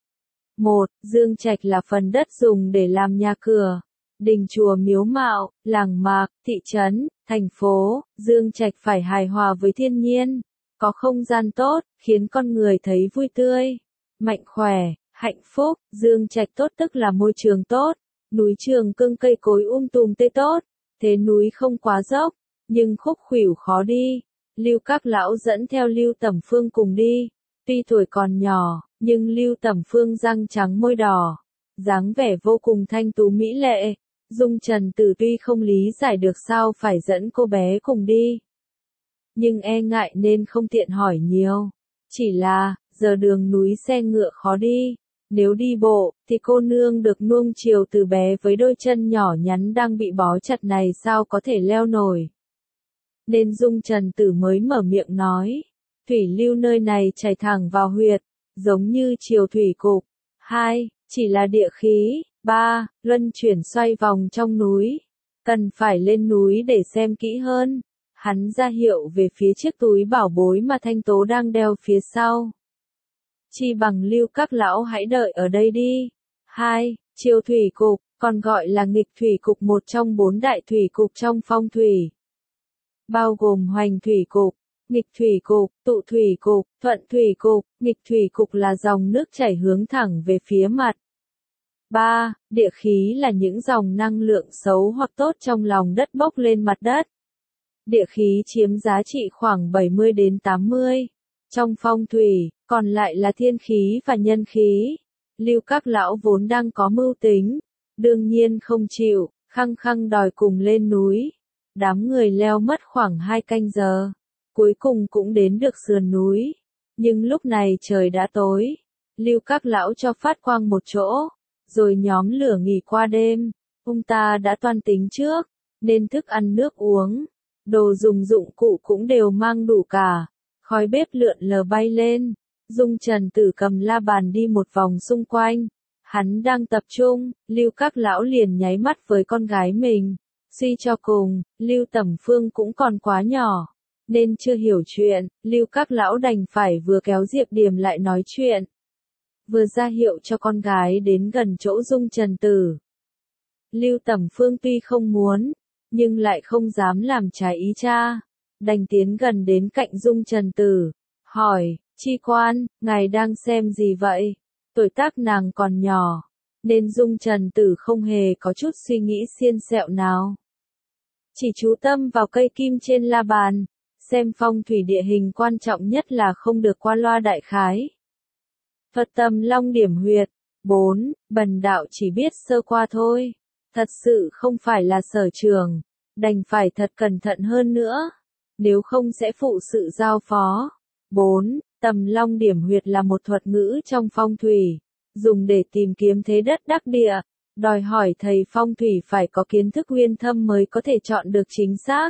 Dương Trạch là phần đất dùng để làm nhà cửa, đình chùa miếu mạo, làng mạc, thị trấn, thành phố. Dương Trạch phải hài hòa với thiên nhiên, có không gian tốt, khiến con người thấy vui tươi, mạnh khỏe, hạnh phúc. Dương Trạch tốt tức là môi trường tốt, núi Trường Cương cây cối tùm tê tốt, thế núi không quá dốc, nhưng khúc khuỷu khó đi. Lưu các lão dẫn theo Lưu Tẩm Phương cùng đi, tuy tuổi còn nhỏ, nhưng Lưu Tẩm Phương răng trắng môi đỏ, dáng vẻ vô cùng thanh tú mỹ lệ. Dung Trần Tử tuy không lý giải được sao phải dẫn cô bé cùng đi, nhưng e ngại nên không tiện hỏi nhiều. Chỉ là, giờ đường núi xe ngựa khó đi, nếu đi bộ, thì cô nương được nuông chiều từ bé với đôi chân nhỏ nhắn đang bị bó chặt này sao có thể leo nổi. Nên Dung Trần Tử mới mở miệng nói, thủy lưu nơi này chảy thẳng vào huyệt, giống như chiều thủy cục. 2. Chỉ là địa khí. 3. Luân chuyển xoay vòng trong núi. Cần phải lên núi để xem kỹ hơn. Hắn ra hiệu về phía chiếc túi bảo bối mà Thanh Tố đang đeo phía sau. Chi bằng Lưu các lão hãy đợi ở đây đi. 2. Chiều thủy cục, còn gọi là nghịch thủy cục, một trong 4 đại thủy cục trong phong thủy. Bao gồm hoành thủy cục, nghịch thủy cục, tụ thủy cục, thuận thủy cục. Nghịch thủy cục là dòng nước chảy hướng thẳng về phía mặt. 3. Địa khí là những dòng năng lượng xấu hoặc tốt trong lòng đất bốc lên mặt đất. Địa khí chiếm giá trị khoảng 70 đến 80. Trong phong thủy, còn lại là thiên khí và nhân khí. Lưu các lão vốn đang có mưu tính, đương nhiên không chịu, khăng khăng đòi cùng lên núi. Đám người leo mất khoảng 2 canh giờ, cuối cùng cũng đến được sườn núi. Nhưng lúc này trời đã tối, Lưu các lão cho phát quang một chỗ, rồi nhóm lửa nghỉ qua đêm. Ông ta đã toan tính trước, nên thức ăn nước uống, đồ dùng dụng cụ cũng đều mang đủ cả. Khói bếp lượn lờ bay lên, Dung Trần Tử cầm la bàn đi một vòng xung quanh. Hắn đang tập trung, Lưu Các Lão liền nháy mắt với con gái mình. Suy cho cùng, Lưu Tẩm Phương cũng còn quá nhỏ, nên chưa hiểu chuyện, Lưu Các Lão đành phải vừa kéo Diệp Điềm lại nói chuyện, vừa ra hiệu cho con gái đến gần chỗ Dung Trần Tử. Lưu Tẩm Phương tuy không muốn, nhưng lại không dám làm trái ý cha, đành tiến gần đến cạnh Dung Trần Tử, hỏi, Chi Quan, ngài đang xem gì vậy? Tuổi tác nàng còn nhỏ, nên Dung Trần Tử không hề có chút suy nghĩ xiên xẹo nào. Chỉ chú tâm vào cây kim trên la bàn, xem phong thủy địa hình quan trọng nhất là không được qua loa đại khái. Phật Tâm Long điểm huyệt, 4, bần đạo chỉ biết sơ qua thôi, thật sự không phải là sở trường, đành phải thật cẩn thận hơn nữa, nếu không sẽ phụ sự giao phó. 4. Tầm long điểm huyệt là một thuật ngữ trong phong thủy, dùng để tìm kiếm thế đất đắc địa, đòi hỏi thầy phong thủy phải có kiến thức uyên thâm mới có thể chọn được chính xác.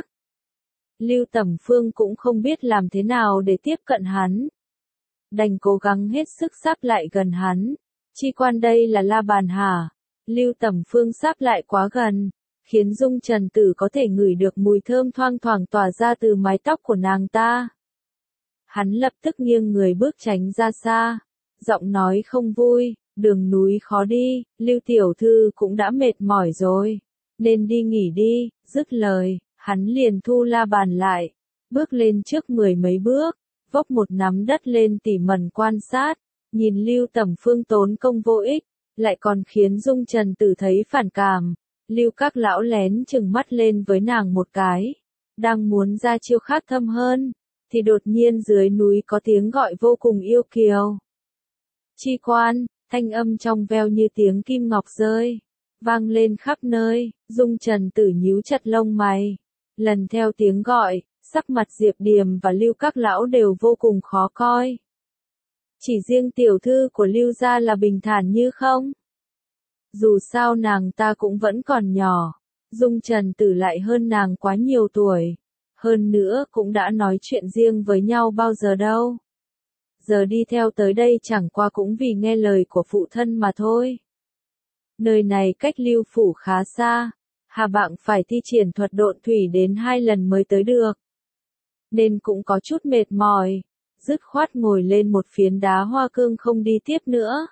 Lưu Tẩm Phương cũng không biết làm thế nào để tiếp cận hắn, đành cố gắng hết sức sáp lại gần hắn. Chi Quan, đây là la bàn hả? Lưu Tẩm Phương sáp lại quá gần, khiến Dung Trần Tử có thể ngửi được mùi thơm thoang thoảng tỏa ra từ mái tóc của nàng ta. Hắn lập tức nghiêng người bước tránh ra xa, giọng nói không vui, đường núi khó đi, Lưu tiểu thư cũng đã mệt mỏi rồi, nên đi nghỉ đi. Dứt lời, hắn liền thu la bàn lại, bước lên trước 10 mấy bước, vốc một nắm đất lên tỉ mẩn quan sát, nhìn Lưu Tẩm Phương tốn công vô ích, lại còn khiến Dung Trần Tử thấy phản cảm. Lưu Các Lão lén chừng mắt lên với nàng một cái, đang muốn ra chiêu khác thâm hơn, thì đột nhiên dưới núi có tiếng gọi vô cùng yêu kiều. Chi Quan, thanh âm trong veo như tiếng kim ngọc rơi, vang lên khắp nơi. Dung Trần Tử nhíu chặt lông mày, lần theo tiếng gọi, sắc mặt Diệp Điềm và Lưu Các Lão đều vô cùng khó coi. Chỉ riêng tiểu thư của Lưu gia là bình thản như không? Dù sao nàng ta cũng vẫn còn nhỏ, Dung Trần Tử lại hơn nàng quá nhiều tuổi, hơn nữa cũng đã nói chuyện riêng với nhau bao giờ đâu. Giờ đi theo tới đây chẳng qua cũng vì nghe lời của phụ thân mà thôi. Nơi này cách Lưu phủ khá xa, Hà Bạng phải thi triển thuật độn thủy đến 2 lần mới tới được, nên cũng có chút mệt mỏi, dứt khoát ngồi lên một phiến đá hoa cương không đi tiếp nữa.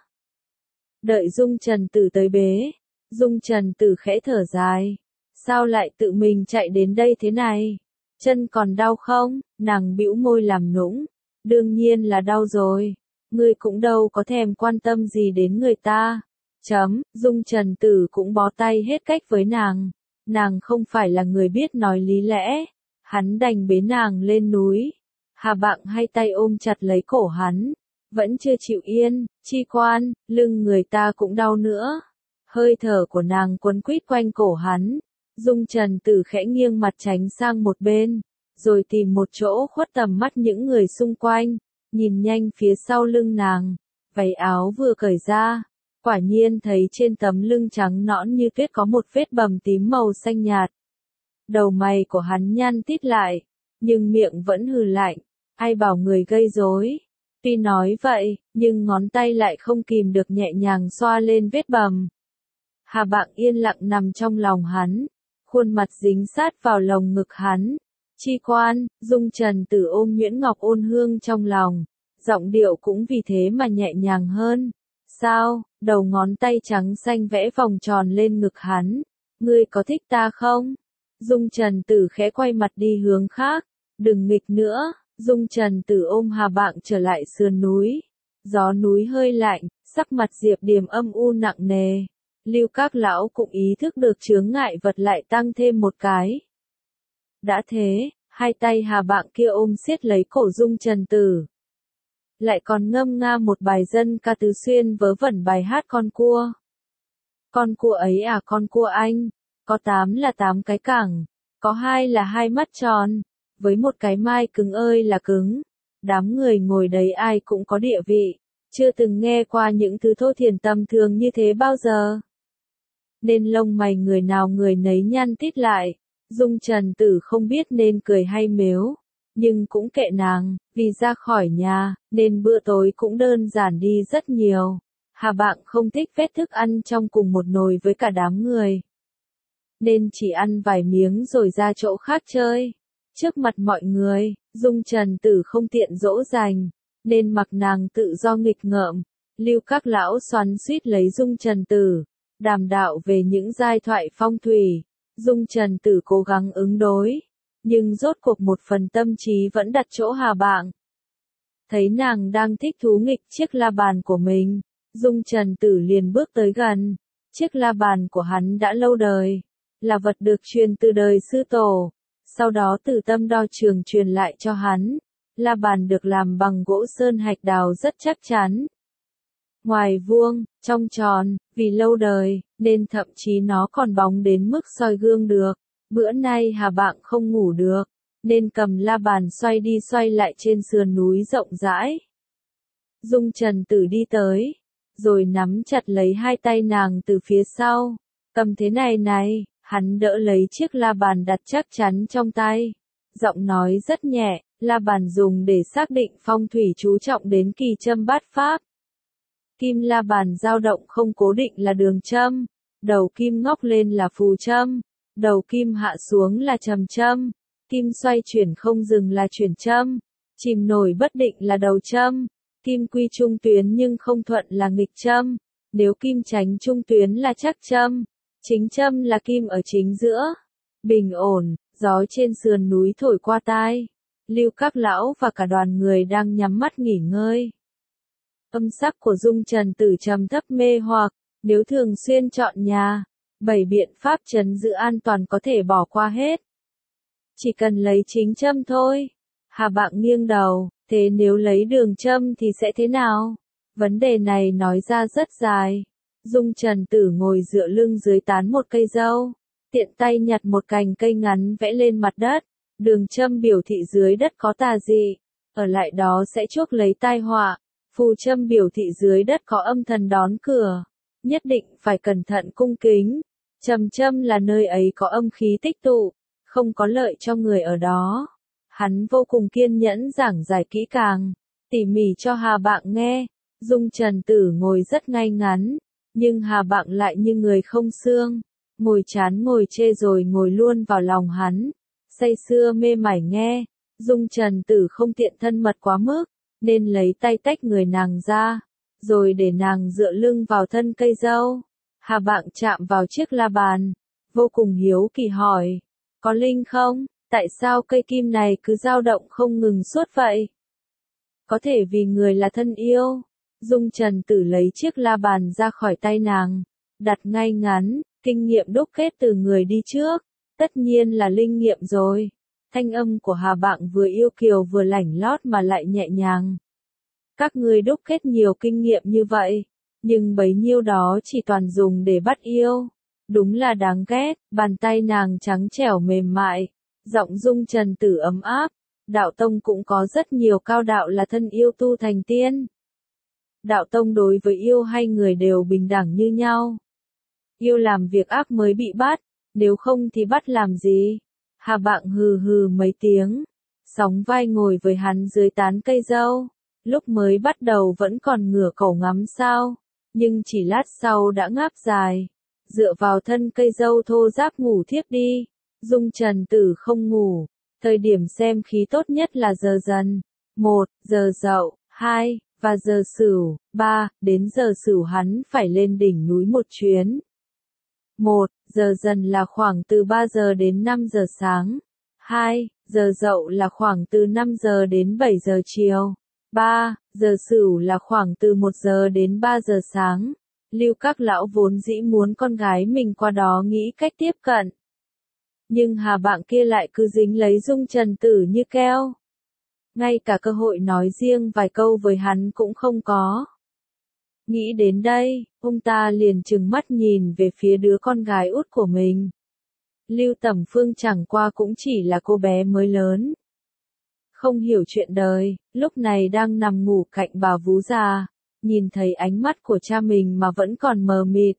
Đợi Dung Trần Tử tới bế, Dung Trần Tử khẽ thở dài, sao lại tự mình chạy đến đây thế này? Chân còn đau không? Nàng bĩu môi làm nũng, đương nhiên là đau rồi, ngươi cũng đâu có thèm quan tâm gì đến người ta. Dung Trần Tử cũng bó tay hết cách với nàng không phải là người biết nói lý lẽ, hắn đành bế nàng lên núi. Hà Bạng hai tay ôm chặt lấy cổ hắn, vẫn chưa chịu yên. Chi Quan, lưng người ta cũng đau nữa. Hơi thở của nàng quấn quýt quanh cổ hắn. Dung Trần Tử khẽ nghiêng mặt tránh sang một bên, rồi tìm một chỗ khuất tầm mắt những người xung quanh, nhìn nhanh phía sau lưng nàng. Váy áo vừa cởi ra, quả nhiên thấy trên tấm lưng trắng nõn như tuyết có một vết bầm tím màu xanh nhạt. Đầu mày của hắn nhăn tít lại, nhưng miệng vẫn hừ lạnh, ai bảo người gây rối. Tuy nói vậy, nhưng ngón tay lại không kìm được nhẹ nhàng xoa lên vết bầm. Hà Bạng yên lặng nằm trong lòng hắn, khuôn mặt dính sát vào lồng ngực hắn. Chi Quan, Dung Trần Tử ôm Nguyễn Ngọc Ôn Hương trong lòng, giọng điệu cũng vì thế mà nhẹ nhàng hơn. Sao? Đầu ngón tay trắng xanh vẽ vòng tròn lên ngực hắn. Ngươi có thích ta không? Dung Trần Tử khẽ quay mặt đi hướng khác. Đừng nghịch nữa. Dung Trần Tử ôm Hà Bạng trở lại sườn núi. Gió núi hơi lạnh, sắc mặt Diệp Điềm âm u nặng nề. Lưu Các Lão cũng ý thức được chướng ngại vật lại tăng thêm một cái. Đã thế, hai tay Hà Bạng kia ôm siết lấy cổ Dung Trần Tử, lại còn ngâm nga một bài dân ca tứ xuyên vớ vẩn bài hát con cua. Con cua ấy à, con cua anh, có 8 là 8 cái cẳng, có 2 là 2 mắt tròn, với một cái mai cứng ơi là cứng. Đám người ngồi đấy ai cũng có địa vị, chưa từng nghe qua những thứ thô thiển tầm thường như thế bao giờ. Nên lông mày người nào người nấy nhăn tít lại. Dung Trần Tử không biết nên cười hay mếu, nhưng cũng kệ nàng, vì ra khỏi nhà, nên bữa tối cũng đơn giản đi rất nhiều. Hà Bạng không thích vét thức ăn trong cùng một nồi với cả đám người, nên chỉ ăn vài miếng rồi ra chỗ khác chơi. Trước mặt mọi người, Dung Trần Tử không tiện dỗ dành, nên mặc nàng tự do nghịch ngợm. Lưu các lão xoắn xuýt lấy Dung Trần Tử, đàm đạo về những giai thoại phong thủy. Dung Trần Tử cố gắng ứng đối, nhưng rốt cuộc một phần tâm trí vẫn đặt chỗ Hà Bạng. Thấy nàng đang thích thú nghịch chiếc la bàn của mình, Dung Trần Tử liền bước tới gần. Chiếc la bàn của hắn đã lâu đời, là vật được truyền từ đời sư tổ, sau đó từ Tâm Đo Trường truyền lại cho hắn. La bàn được làm bằng gỗ sơn hạch đào rất chắc chắn. Ngoài vuông, trong tròn, vì lâu đời, nên thậm chí nó còn bóng đến mức soi gương được. Bữa nay Hà Bạng không ngủ được, nên cầm la bàn xoay đi xoay lại trên sườn núi rộng rãi. Dung Trần Tử đi tới, rồi nắm chặt lấy hai tay nàng từ phía sau. Cầm thế này này, hắn đỡ lấy chiếc la bàn đặt chắc chắn trong tay. Giọng nói rất nhẹ, la bàn dùng để xác định phong thủy chú trọng đến kỳ châm bát pháp. Kim la bàn dao động không cố định là đường châm, đầu kim ngóc lên là phù châm, đầu kim hạ xuống là trầm châm, kim xoay chuyển không dừng là chuyển châm, chìm nổi bất định là đầu châm, kim quy trung tuyến nhưng không thuận là nghịch châm, nếu kim tránh trung tuyến là chắc châm, chính châm là kim ở chính giữa. Bình ổn, gió trên sườn núi thổi qua tai. Lưu các lão và cả đoàn người đang nhắm mắt nghỉ ngơi. Âm sắc của Dung Trần Tử trầm thấp mê hoặc, nếu thường xuyên chọn nhà, 7 biện pháp trấn giữ an toàn có thể bỏ qua hết. Chỉ cần lấy chính châm thôi. Hà Bạng nghiêng đầu, thế nếu lấy đường châm thì sẽ thế nào? Vấn đề này nói ra rất dài. Dung Trần Tử ngồi dựa lưng dưới tán một cây dâu, tiện tay nhặt một cành cây ngắn vẽ lên mặt đất. Đường châm biểu thị dưới đất có tà dị, ở lại đó sẽ chuốc lấy tai họa. Phù châm biểu thị dưới đất có âm thần đón cửa, nhất định phải cẩn thận cung kính. Trầm châm là nơi ấy có âm khí tích tụ, không có lợi cho người ở đó. Hắn vô cùng kiên nhẫn giảng giải kỹ càng, tỉ mỉ cho Hà Bạng nghe. Dung Trần Tử ngồi rất ngay ngắn, nhưng Hà Bạng lại như người không xương, ngồi chán ngồi chê rồi ngồi luôn vào lòng hắn, say sưa mê mải nghe. Dung Trần Tử không tiện thân mật quá mức, nên lấy tay tách người nàng ra, rồi để nàng dựa lưng vào thân cây dâu. Hà Bạng chạm vào chiếc la bàn, vô cùng hiếu kỳ hỏi, có linh không? Tại sao cây kim này cứ dao động không ngừng suốt vậy? Có thể vì người là thân yêu. Dung Trần Tử lấy chiếc la bàn ra khỏi tay nàng, đặt ngay ngắn, kinh nghiệm đúc kết từ người đi trước, tất nhiên là linh nghiệm rồi. Thanh âm của Hà Bạng vừa yêu kiều vừa lảnh lót mà lại nhẹ nhàng. Các ngươi đúc kết nhiều kinh nghiệm như vậy, nhưng bấy nhiêu đó chỉ toàn dùng để bắt yêu. Đúng là đáng ghét. Bàn tay nàng trắng trẻo mềm mại, giọng Dung Trần Tử ấm áp. Đạo tông cũng có rất nhiều cao đạo là thân yêu tu thành tiên. Đạo tông đối với yêu hay người đều bình đẳng như nhau. Yêu làm việc ác mới bị bắt, nếu không thì bắt làm gì? Hà Bạng hừ hừ mấy tiếng, sóng vai ngồi với hắn dưới tán cây dâu. Lúc mới bắt đầu vẫn còn ngửa cổ ngắm sao, nhưng chỉ lát sau đã ngáp dài, dựa vào thân cây dâu thô ráp ngủ thiếp đi. Dung Trần Tử không ngủ, thời điểm xem khí tốt nhất là giờ dần, 1, giờ dậu, 2, và giờ sửu, 3, đến giờ sửu hắn phải lên đỉnh núi một chuyến. 1, giờ dần là khoảng từ 3 giờ đến 5 giờ sáng. 2, giờ dậu là khoảng từ 5 giờ đến 7 giờ chiều. 3, giờ sửu là khoảng từ 1 giờ đến 3 giờ sáng. Lưu các lão vốn dĩ muốn con gái mình qua đó nghĩ cách tiếp cận. Nhưng Hà Bạng kia lại cứ dính lấy Dung Trần Tử như keo. Ngay cả cơ hội nói riêng vài câu với hắn cũng không có. Nghĩ đến đây, ông ta liền trừng mắt nhìn về phía đứa con gái út của mình. Lưu Tẩm Phương chẳng qua cũng chỉ là cô bé mới lớn, không hiểu chuyện đời, lúc này đang nằm ngủ cạnh bà vú già, nhìn thấy ánh mắt của cha mình mà vẫn còn mờ mịt.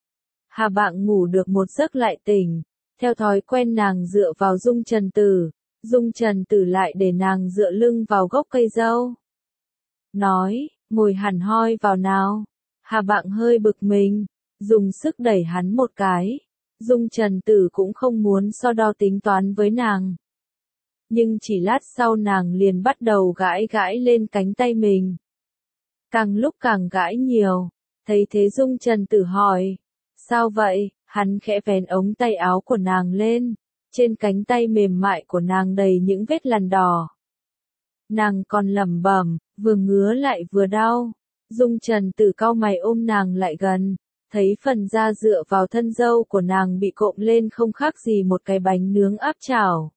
Hà Bạng ngủ được một giấc lại tỉnh, theo thói quen nàng dựa vào Dung Trần Tử. Dung Trần Tử lại để nàng dựa lưng vào gốc cây dâu. Nói, ngồi hẳn hoi vào nào. Hà Bạng hơi bực mình, dùng sức đẩy hắn một cái. Dung Trần Tử cũng không muốn so đo tính toán với nàng. Nhưng chỉ lát sau nàng liền bắt đầu gãi gãi lên cánh tay mình. Càng lúc càng gãi nhiều, thấy thế Dung Trần Tử hỏi, sao vậy? Hắn khẽ vén ống tay áo của nàng lên, trên cánh tay mềm mại của nàng đầy những vết lằn đỏ. Nàng còn lẩm bẩm, vừa ngứa lại vừa đau. Dung Trần Tử cau mày ôm nàng lại gần, thấy phần da dựa vào thân dâu của nàng bị cộm lên không khác gì một cái bánh nướng áp chảo.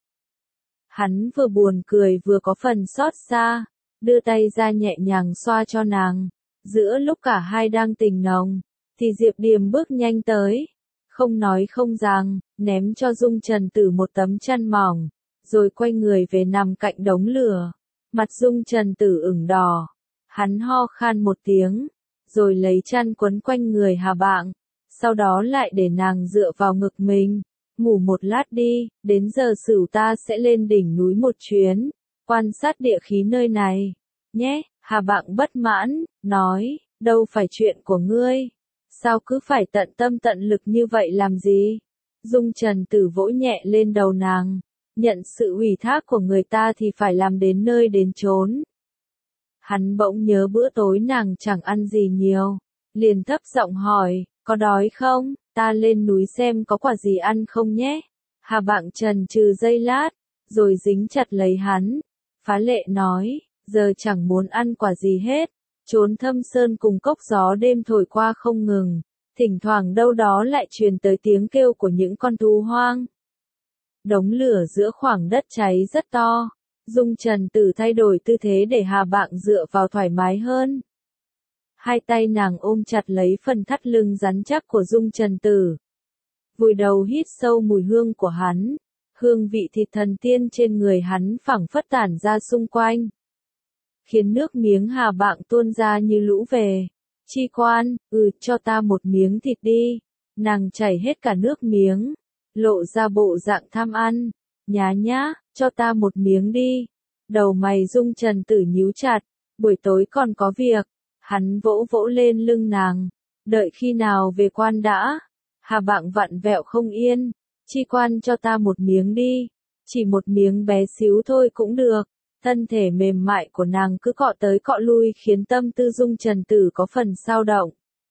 Hắn vừa buồn cười vừa có phần xót xa, đưa tay ra nhẹ nhàng xoa cho nàng. Giữa lúc cả hai đang tình nồng, thì Diệp Điềm bước nhanh tới, không nói không rằng, ném cho Dung Trần Tử một tấm chăn mỏng, rồi quay người về nằm cạnh đống lửa. Mặt Dung Trần Tử ửng đỏ, hắn ho khan một tiếng, rồi lấy chăn quấn quanh người Hà Bạng, sau đó lại để nàng dựa vào ngực mình. Ngủ một lát đi, đến giờ Sửu ta sẽ lên đỉnh núi một chuyến, quan sát địa khí nơi này, nhé. Hà Bạng bất mãn, nói, đâu phải chuyện của ngươi, sao cứ phải tận tâm tận lực như vậy làm gì? Dung Trần Tử vỗ nhẹ lên đầu nàng, nhận sự ủy thác của người ta thì phải làm đến nơi đến chốn. Hắn bỗng nhớ bữa tối nàng chẳng ăn gì nhiều, liền thấp giọng hỏi, có đói không? Ta lên núi xem có quả gì ăn không nhé. Hà Bạng chần chừ giây lát, rồi dính chặt lấy hắn, phá lệ nói, giờ chẳng muốn ăn quả gì hết. Chốn Thâm Sơn cùng cốc gió đêm thổi qua không ngừng, thỉnh thoảng đâu đó lại truyền tới tiếng kêu của những con thú hoang. Đống lửa giữa khoảng đất cháy rất to, Dung Trần Tử thay đổi tư thế để Hà Bạng dựa vào thoải mái hơn. Hai tay nàng ôm chặt lấy phần thắt lưng rắn chắc của Dung Trần Tử. Vùi đầu hít sâu mùi hương của hắn, hương vị thịt thần tiên trên người hắn phảng phất tản ra xung quanh, khiến nước miếng Hà Bạng tuôn ra như lũ về. Chi Quan, cho ta một miếng thịt đi. Nàng chảy hết cả nước miếng, lộ ra bộ dạng tham ăn. Nhá nhá, cho ta một miếng đi. Đầu mày Dung Trần Tử nhíu chặt, buổi tối còn có việc. Hắn vỗ vỗ lên lưng nàng, đợi khi nào về quan đã. Hà Bạng vặn vẹo không yên, Chi Quan cho ta một miếng đi, chỉ một miếng bé xíu thôi cũng được. Thân thể mềm mại của nàng cứ cọ tới cọ lui khiến tâm tư Dung Trần Tử có phần xao động.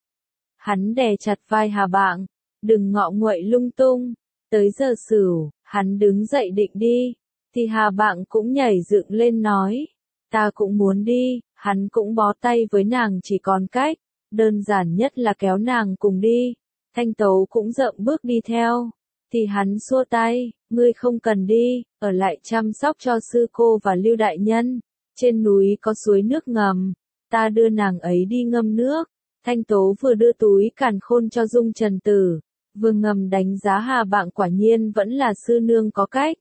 Hắn đè chặt vai Hà Bạng, đừng ngọ nguậy lung tung. Tới giờ Sửu, hắn đứng dậy định đi, thì Hà Bạng cũng nhảy dựng lên nói, ta cũng muốn đi. Hắn cũng bó tay với nàng chỉ còn cách, đơn giản nhất là kéo nàng cùng đi. Thanh Tấu cũng dậm bước đi theo, thì hắn xua tay, ngươi không cần đi, ở lại chăm sóc cho sư cô và Lưu đại nhân. Trên núi có suối nước ngầm, ta đưa nàng ấy đi ngâm nước. Thanh Tố vừa đưa túi càn khôn cho Dung Trần Tử, vừa ngầm đánh giá Hà Bạng quả nhiên vẫn là sư nương có cách.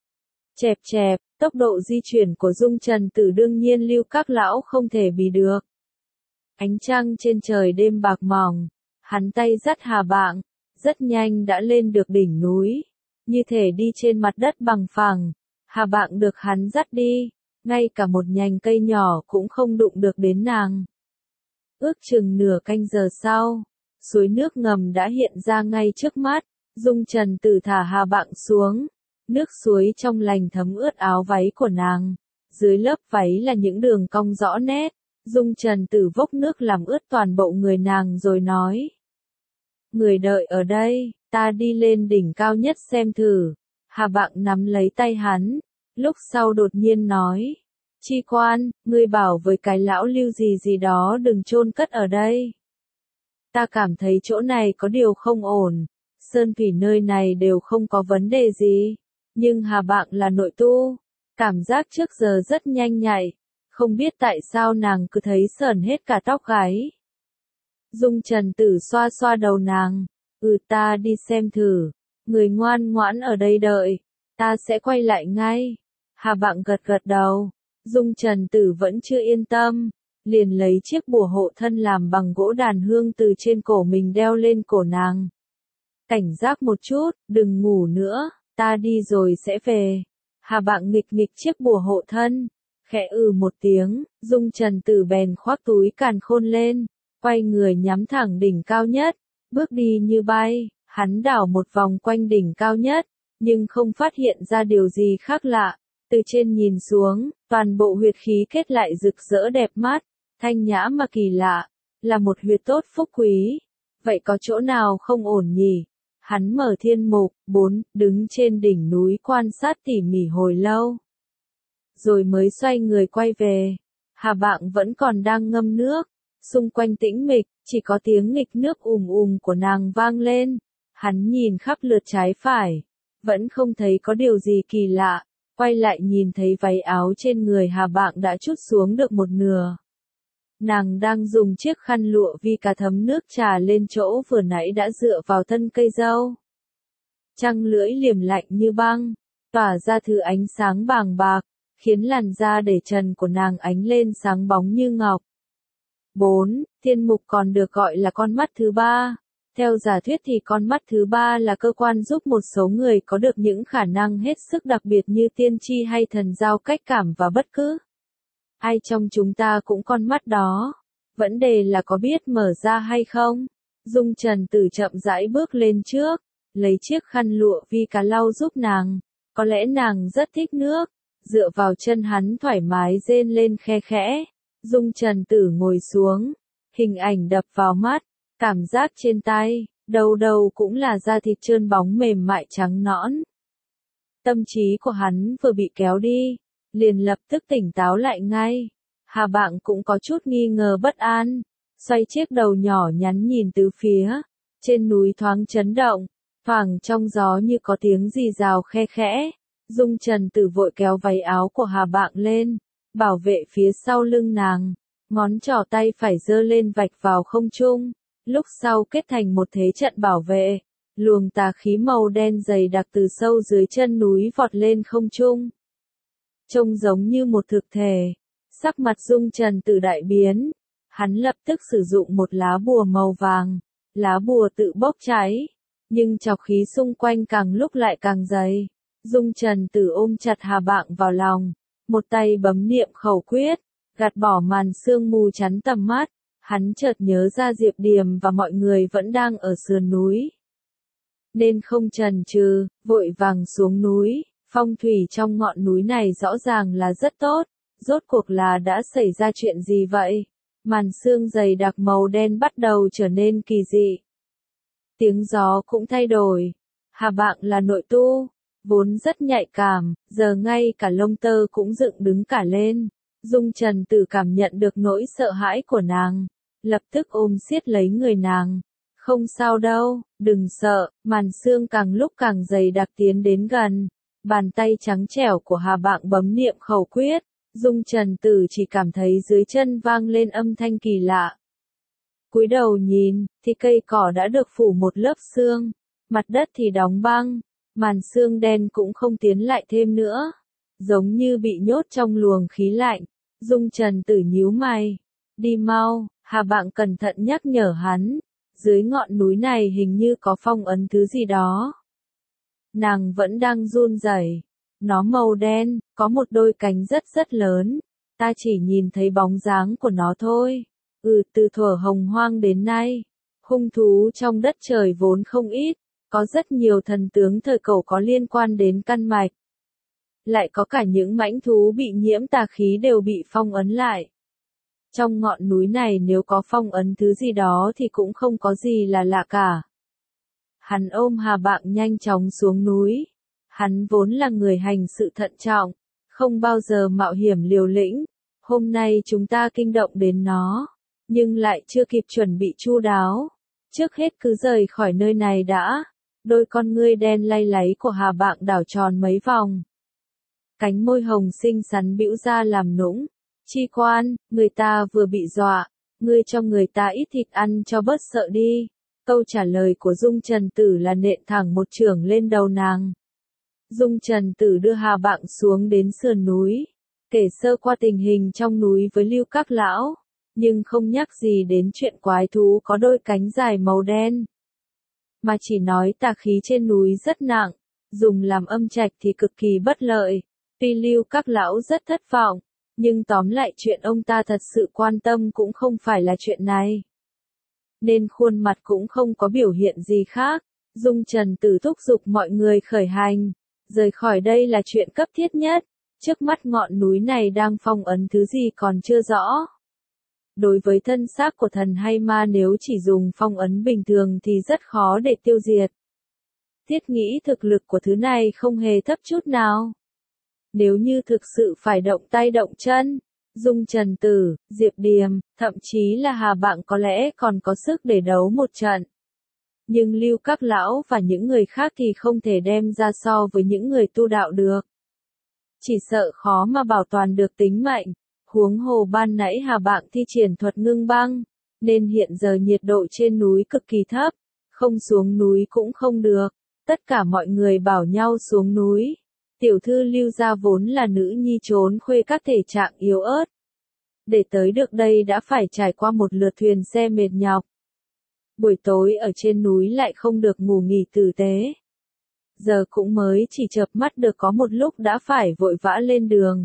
Chẹp chẹp, tốc độ di chuyển của Dung Trần Tử đương nhiên Lưu các lão không thể bì được. Ánh trăng trên trời đêm bạc mỏng, hắn tay dắt Hà Bạng, rất nhanh đã lên được đỉnh núi, như thể đi trên mặt đất bằng phẳng. Hà Bạng được hắn dắt đi, ngay cả một nhành cây nhỏ cũng không đụng được đến nàng. Ước chừng nửa canh giờ sau, suối nước ngầm đã hiện ra ngay trước mắt. Dung Trần Tử thả Hà Bạng xuống, nước suối trong lành thấm ướt áo váy của nàng, dưới lớp váy là những đường cong rõ nét. Dung Trần Tử vốc nước làm ướt toàn bộ người nàng rồi nói, người đợi ở đây, ta đi lên đỉnh cao nhất xem thử. Hà Bạng nắm lấy tay hắn, lúc sau đột nhiên nói, Chi Quan, ngươi bảo với cái lão Lưu gì gì đó đừng chôn cất ở đây. Ta cảm thấy chỗ này có điều không ổn. Sơn phỉ nơi này đều không có vấn đề gì, nhưng Hà Bạng là nội tu, cảm giác trước giờ rất nhanh nhạy, không biết tại sao nàng cứ thấy sởn hết cả tóc gáy. Dung Trần Tử xoa xoa đầu nàng, ta đi xem thử, người ngoan ngoãn ở đây đợi, ta sẽ quay lại ngay. Hà Bạng gật gật đầu, Dung Trần Tử vẫn chưa yên tâm, liền lấy chiếc bùa hộ thân làm bằng gỗ đàn hương từ trên cổ mình đeo lên cổ nàng. Cảnh giác một chút, đừng ngủ nữa, ta đi rồi sẽ về. Hà Bạng nghịch nghịch chiếc bùa hộ thân, khẽ một tiếng, Dung Trần Tử bèn khoác túi càn khôn lên, quay người nhắm thẳng đỉnh cao nhất, bước đi như bay, hắn đảo một vòng quanh đỉnh cao nhất, nhưng không phát hiện ra điều gì khác lạ, từ trên nhìn xuống, toàn bộ huyệt khí kết lại rực rỡ đẹp mắt, thanh nhã mà kỳ lạ, là một huyệt tốt phúc quý, vậy có chỗ nào không ổn nhỉ? Hắn mở thiên mục, 4, đứng trên đỉnh núi quan sát tỉ mỉ hồi lâu. Rồi mới xoay người quay về. Hà Bạng vẫn còn đang ngâm nước. Xung quanh tĩnh mịch, chỉ có tiếng nghịch nước của nàng vang lên. Hắn nhìn khắp lượt trái phải. Vẫn không thấy có điều gì kỳ lạ. Quay lại nhìn thấy váy áo trên người Hà Bạng đã trút xuống được một nửa. Nàng đang dùng chiếc khăn lụa vi cá thấm nước trà lên chỗ vừa nãy đã dựa vào thân cây dâu. Trăng lưỡi liềm lạnh như băng, tỏa ra thứ ánh sáng bàng bạc, khiến làn da để trần của nàng ánh lên sáng bóng như ngọc. 4. Thiên mục còn được gọi là con mắt thứ ba. Theo giả thuyết thì con mắt thứ ba là cơ quan giúp một số người có được những khả năng hết sức đặc biệt như tiên tri hay thần giao cách cảm và bất cứ ai trong chúng ta cũng con mắt đó. Vấn đề là có biết mở ra hay không? Dung Trần Tử chậm rãi bước lên trước, lấy chiếc khăn lụa vi cá lau giúp nàng. Có lẽ nàng rất thích nước. Dựa vào chân hắn thoải mái rên lên khe khẽ. Dung Trần Tử ngồi xuống. Hình ảnh đập vào mắt. Cảm giác trên tay, đầu đầu cũng là da thịt trơn bóng mềm mại trắng nõn. Tâm trí của hắn vừa bị kéo đi, liền lập tức tỉnh táo lại ngay. Hà Bạng cũng có chút nghi ngờ bất an, xoay chiếc đầu nhỏ nhắn nhìn tứ phía. Trên núi thoáng chấn động, thoảng trong gió như có tiếng rì rào khe khẽ. Dung Trần Tử vội kéo váy áo của Hà Bạng lên, bảo vệ phía sau lưng nàng. Ngón trỏ tay phải giơ lên vạch vào không trung. Lúc sau kết thành một thế trận bảo vệ, luồng tà khí màu đen dày đặc từ sâu dưới chân núi vọt lên không trung. Trông giống như một thực thể, sắc mặt Dung Trần Tử đại biến, hắn lập tức sử dụng một lá bùa màu vàng, lá bùa tự bốc cháy, nhưng trọc khí xung quanh càng lúc lại càng dày. Dung Trần Tử ôm chặt Hà Bạng vào lòng, một tay bấm niệm khẩu quyết, gạt bỏ màn sương mù chắn tầm mắt. Hắn chợt nhớ ra Diệp Điềm và mọi người vẫn đang ở sườn núi. Nên không chần chừ, vội vàng xuống núi. Phong thủy trong ngọn núi này rõ ràng là rất tốt. Rốt cuộc là đã xảy ra chuyện gì vậy? Màn sương dày đặc màu đen bắt đầu trở nên kỳ dị. Tiếng gió cũng thay đổi. Hà Bạng là nội tu, vốn rất nhạy cảm, giờ ngay cả lông tơ cũng dựng đứng cả lên. Dung Trần Tử cảm nhận được nỗi sợ hãi của nàng, lập tức ôm siết lấy người nàng. Không sao đâu, đừng sợ, màn sương càng lúc càng dày đặc tiến đến gần. Bàn tay trắng trẻo của Hà Bạng bấm niệm khẩu quyết, Dung Trần Tử chỉ cảm thấy dưới chân vang lên âm thanh kỳ lạ. Cúi đầu nhìn, thì cây cỏ đã được phủ một lớp sương, mặt đất thì đóng băng, màn sương đen cũng không tiến lại thêm nữa, giống như bị nhốt trong luồng khí lạnh. Dung Trần Tử nhíu mày, đi mau. Hà Bạng cẩn thận nhắc nhở hắn, dưới ngọn núi này hình như có phong ấn thứ gì đó. Nàng vẫn đang run rẩy, nó màu đen, có một đôi cánh rất lớn, ta chỉ nhìn thấy bóng dáng của nó thôi. Từ thuở hồng hoang đến nay, hung thú trong đất trời vốn không ít, có rất nhiều thần tướng thời cổ có liên quan đến căn mạch. Lại có cả những mãnh thú bị nhiễm tà khí đều bị phong ấn lại. Trong ngọn núi này nếu có phong ấn thứ gì đó thì cũng không có gì là lạ cả. Hắn ôm Hà Bạng nhanh chóng xuống núi. Hắn vốn là người hành sự thận trọng, không bao giờ mạo hiểm liều lĩnh. Hôm nay chúng ta kinh động đến nó, nhưng lại chưa kịp chuẩn bị chu đáo. Trước hết cứ rời khỏi nơi này đã. Đôi con ngươi đen lay láy của Hà Bạng đảo tròn mấy vòng. Cánh môi hồng xinh xắn bĩu ra làm nũng. Chi Quan, người ta vừa bị dọa, ngươi cho người ta ít thịt ăn cho bớt sợ đi. Câu trả lời của Dung Trần Tử là nện thẳng một chưởng lên đầu nàng. Dung Trần Tử đưa Hà Bạng xuống đến sườn núi, kể sơ qua tình hình trong núi với Lưu các lão, nhưng không nhắc gì đến chuyện quái thú có đôi cánh dài màu đen. Mà chỉ nói tà khí trên núi rất nặng, dùng làm âm trạch thì cực kỳ bất lợi. Tuy Lưu các lão rất thất vọng, nhưng tóm lại chuyện ông ta thật sự quan tâm cũng không phải là chuyện này. Nên khuôn mặt cũng không có biểu hiện gì khác. Dung Trần Tử thúc giục mọi người khởi hành. Rời khỏi đây là chuyện cấp thiết nhất. Trước mắt ngọn núi này đang phong ấn thứ gì còn chưa rõ. Đối với thân xác của thần hay ma nếu chỉ dùng phong ấn bình thường thì rất khó để tiêu diệt. Thiết nghĩ thực lực của thứ này không hề thấp chút nào. Nếu như thực sự phải động tay động chân, Dung Trần Tử, Diệp Điềm, thậm chí là Hà Bạng có lẽ còn có sức để đấu một trận. Nhưng Lưu các lão và những người khác thì không thể đem ra so với những người tu đạo được. Chỉ sợ khó mà bảo toàn được tính mệnh. Huống hồ ban nãy Hà Bạng thi triển thuật ngưng băng, nên hiện giờ nhiệt độ trên núi cực kỳ thấp, không xuống núi cũng không được. Tất cả mọi người bảo nhau xuống núi. Tiểu thư Lưu gia vốn là nữ nhi trốn khuê các thể trạng yếu ớt. Để tới được đây đã phải trải qua một lượt thuyền xe mệt nhọc. Buổi tối ở trên núi lại không được ngủ nghỉ tử tế. Giờ cũng mới chỉ chợp mắt được có một lúc đã phải vội vã lên đường.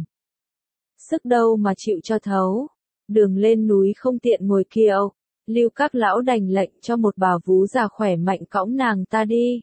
Sức đâu mà chịu cho thấu. Đường lên núi không tiện ngồi kiệu. Lưu các lão đành lệnh cho một bà vú già khỏe mạnh cõng nàng ta đi.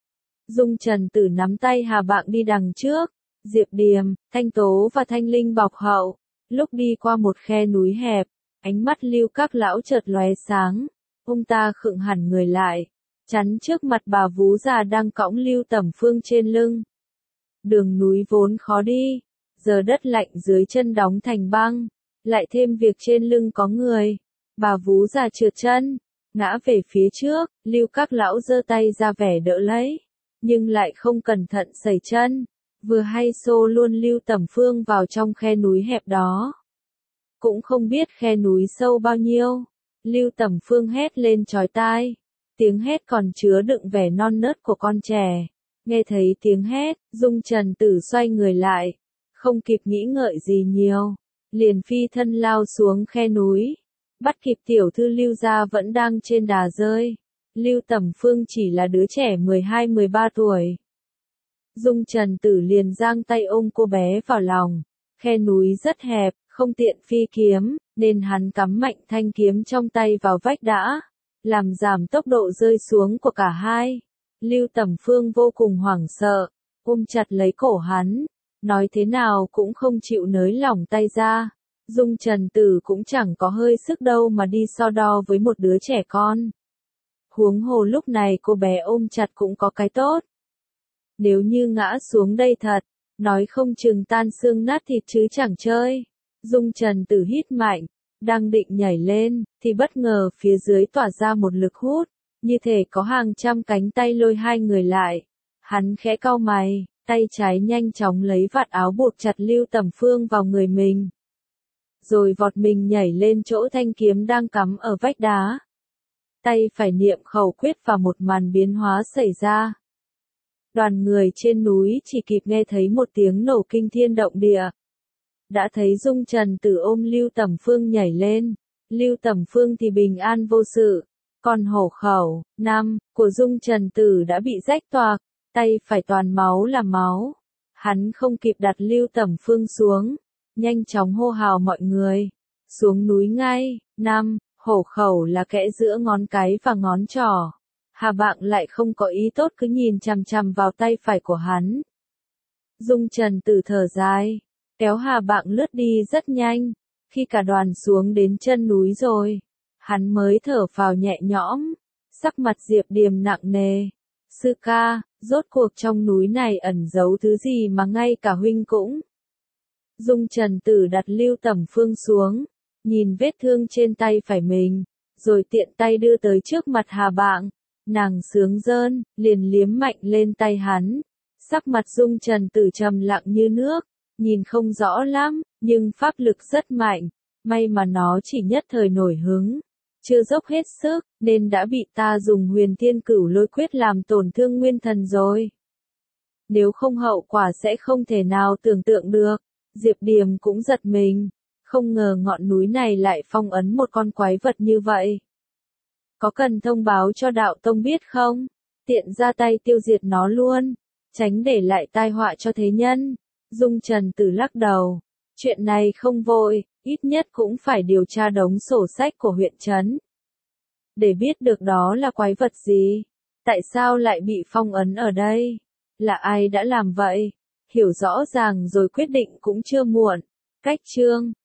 Dung Trần Tử nắm tay Hà Bạng đi đằng trước. Diệp Điềm, Thanh Tố và Thanh Linh bọc hậu. Lúc đi qua một khe núi hẹp, ánh mắt Lưu các lão chợt lóe sáng. Ông ta khựng hẳn người lại, chắn trước mặt bà vú già đang cõng Lưu Tẩm Phương trên lưng. Đường núi vốn khó đi, giờ đất lạnh dưới chân đóng thành băng, lại thêm việc trên lưng có người. Bà vú già trượt chân, ngã về phía trước, Lưu các lão giơ tay ra vẻ đỡ lấy, nhưng lại không cẩn thận sẩy chân, vừa hay xô luôn Lưu Tẩm Phương vào trong khe núi hẹp đó. Cũng không biết khe núi sâu bao nhiêu. Lưu Tẩm Phương hét lên chói tai. Tiếng hét còn chứa đựng vẻ non nớt của con trẻ. Nghe thấy tiếng hét, Dung Trần Tử xoay người lại. Không kịp nghĩ ngợi gì nhiều. Liền phi thân lao xuống khe núi. Bắt kịp tiểu thư Lưu gia vẫn đang trên đà rơi. Lưu Tẩm Phương chỉ là đứa trẻ 12-13 tuổi. Dung Trần Tử liền giang tay ôm cô bé vào lòng. Khe núi rất hẹp, không tiện phi kiếm, nên hắn cắm mạnh thanh kiếm trong tay vào vách đã, làm giảm tốc độ rơi xuống của cả hai. Lưu Tẩm Phương vô cùng hoảng sợ, ôm chặt lấy cổ hắn, nói thế nào cũng không chịu nới lỏng tay ra. Dung Trần Tử cũng chẳng có hơi sức đâu mà đi so đo với một đứa trẻ con. Huống hồ lúc này cô bé ôm chặt cũng có cái tốt. Nếu như ngã xuống đây thật, nói không chừng tan xương nát thịt chứ chẳng chơi. Dung Trần Tử hít mạnh, đang định nhảy lên, thì bất ngờ phía dưới tỏa ra một lực hút, như thể có hàng trăm cánh tay lôi hai người lại. Hắn khẽ cau mày, tay trái nhanh chóng lấy vạt áo buộc chặt Lưu Tẩm Phương vào người mình. Rồi vọt mình nhảy lên chỗ thanh kiếm đang cắm ở vách đá. Tay phải niệm khẩu quyết và một màn biến hóa xảy ra. Đoàn người trên núi chỉ kịp nghe thấy một tiếng nổ kinh thiên động địa. Đã thấy Dung Trần Tử ôm Lưu Tẩm Phương nhảy lên. Lưu Tẩm Phương thì bình an vô sự. Còn hổ khẩu, của Dung Trần Tử đã bị rách toạc, tay phải toàn máu là máu. Hắn không kịp đặt Lưu Tẩm Phương xuống, nhanh chóng hô hào mọi người. Xuống núi ngay, hổ khẩu là kẽ giữa ngón cái và ngón trỏ. Hà Bạng lại không có ý tốt cứ nhìn chằm chằm vào tay phải của hắn. Dung Trần Tử thở dài, kéo Hà Bạng lướt đi rất nhanh. Khi cả đoàn xuống đến chân núi rồi, hắn mới thở phào nhẹ nhõm. Sắc mặt Diệp Điềm nặng nề. Sư ca, rốt cuộc trong núi này ẩn giấu thứ gì mà ngay cả huynh cũng. Dung Trần Tử đặt Lưu Tẩm Phương xuống, nhìn vết thương trên tay phải mình, rồi tiện tay đưa tới trước mặt Hà Bạng. Nàng sướng rơn, liền liếm mạnh lên tay hắn. Sắc mặt Dung Trần Tử trầm lặng như nước, nhìn không rõ lắm, nhưng pháp lực rất mạnh. May mà nó chỉ nhất thời nổi hứng, chưa dốc hết sức, nên đã bị ta dùng Huyền Thiên Cửu Lôi Quyết làm tổn thương nguyên thần rồi. Nếu không hậu quả sẽ không thể nào tưởng tượng được. Diệp Điềm cũng giật mình, không ngờ ngọn núi này lại phong ấn một con quái vật như vậy. Có cần thông báo cho đạo tông biết không? Tiện ra tay tiêu diệt nó luôn, tránh để lại tai họa cho thế nhân. Dung Trần Tử lắc đầu. Chuyện này không vội, ít nhất cũng phải điều tra đống sổ sách của huyện trấn. Để biết được đó là quái vật gì. Tại sao lại bị phong ấn ở đây? Là ai đã làm vậy? Hiểu rõ ràng rồi quyết định cũng chưa muộn. Cách chương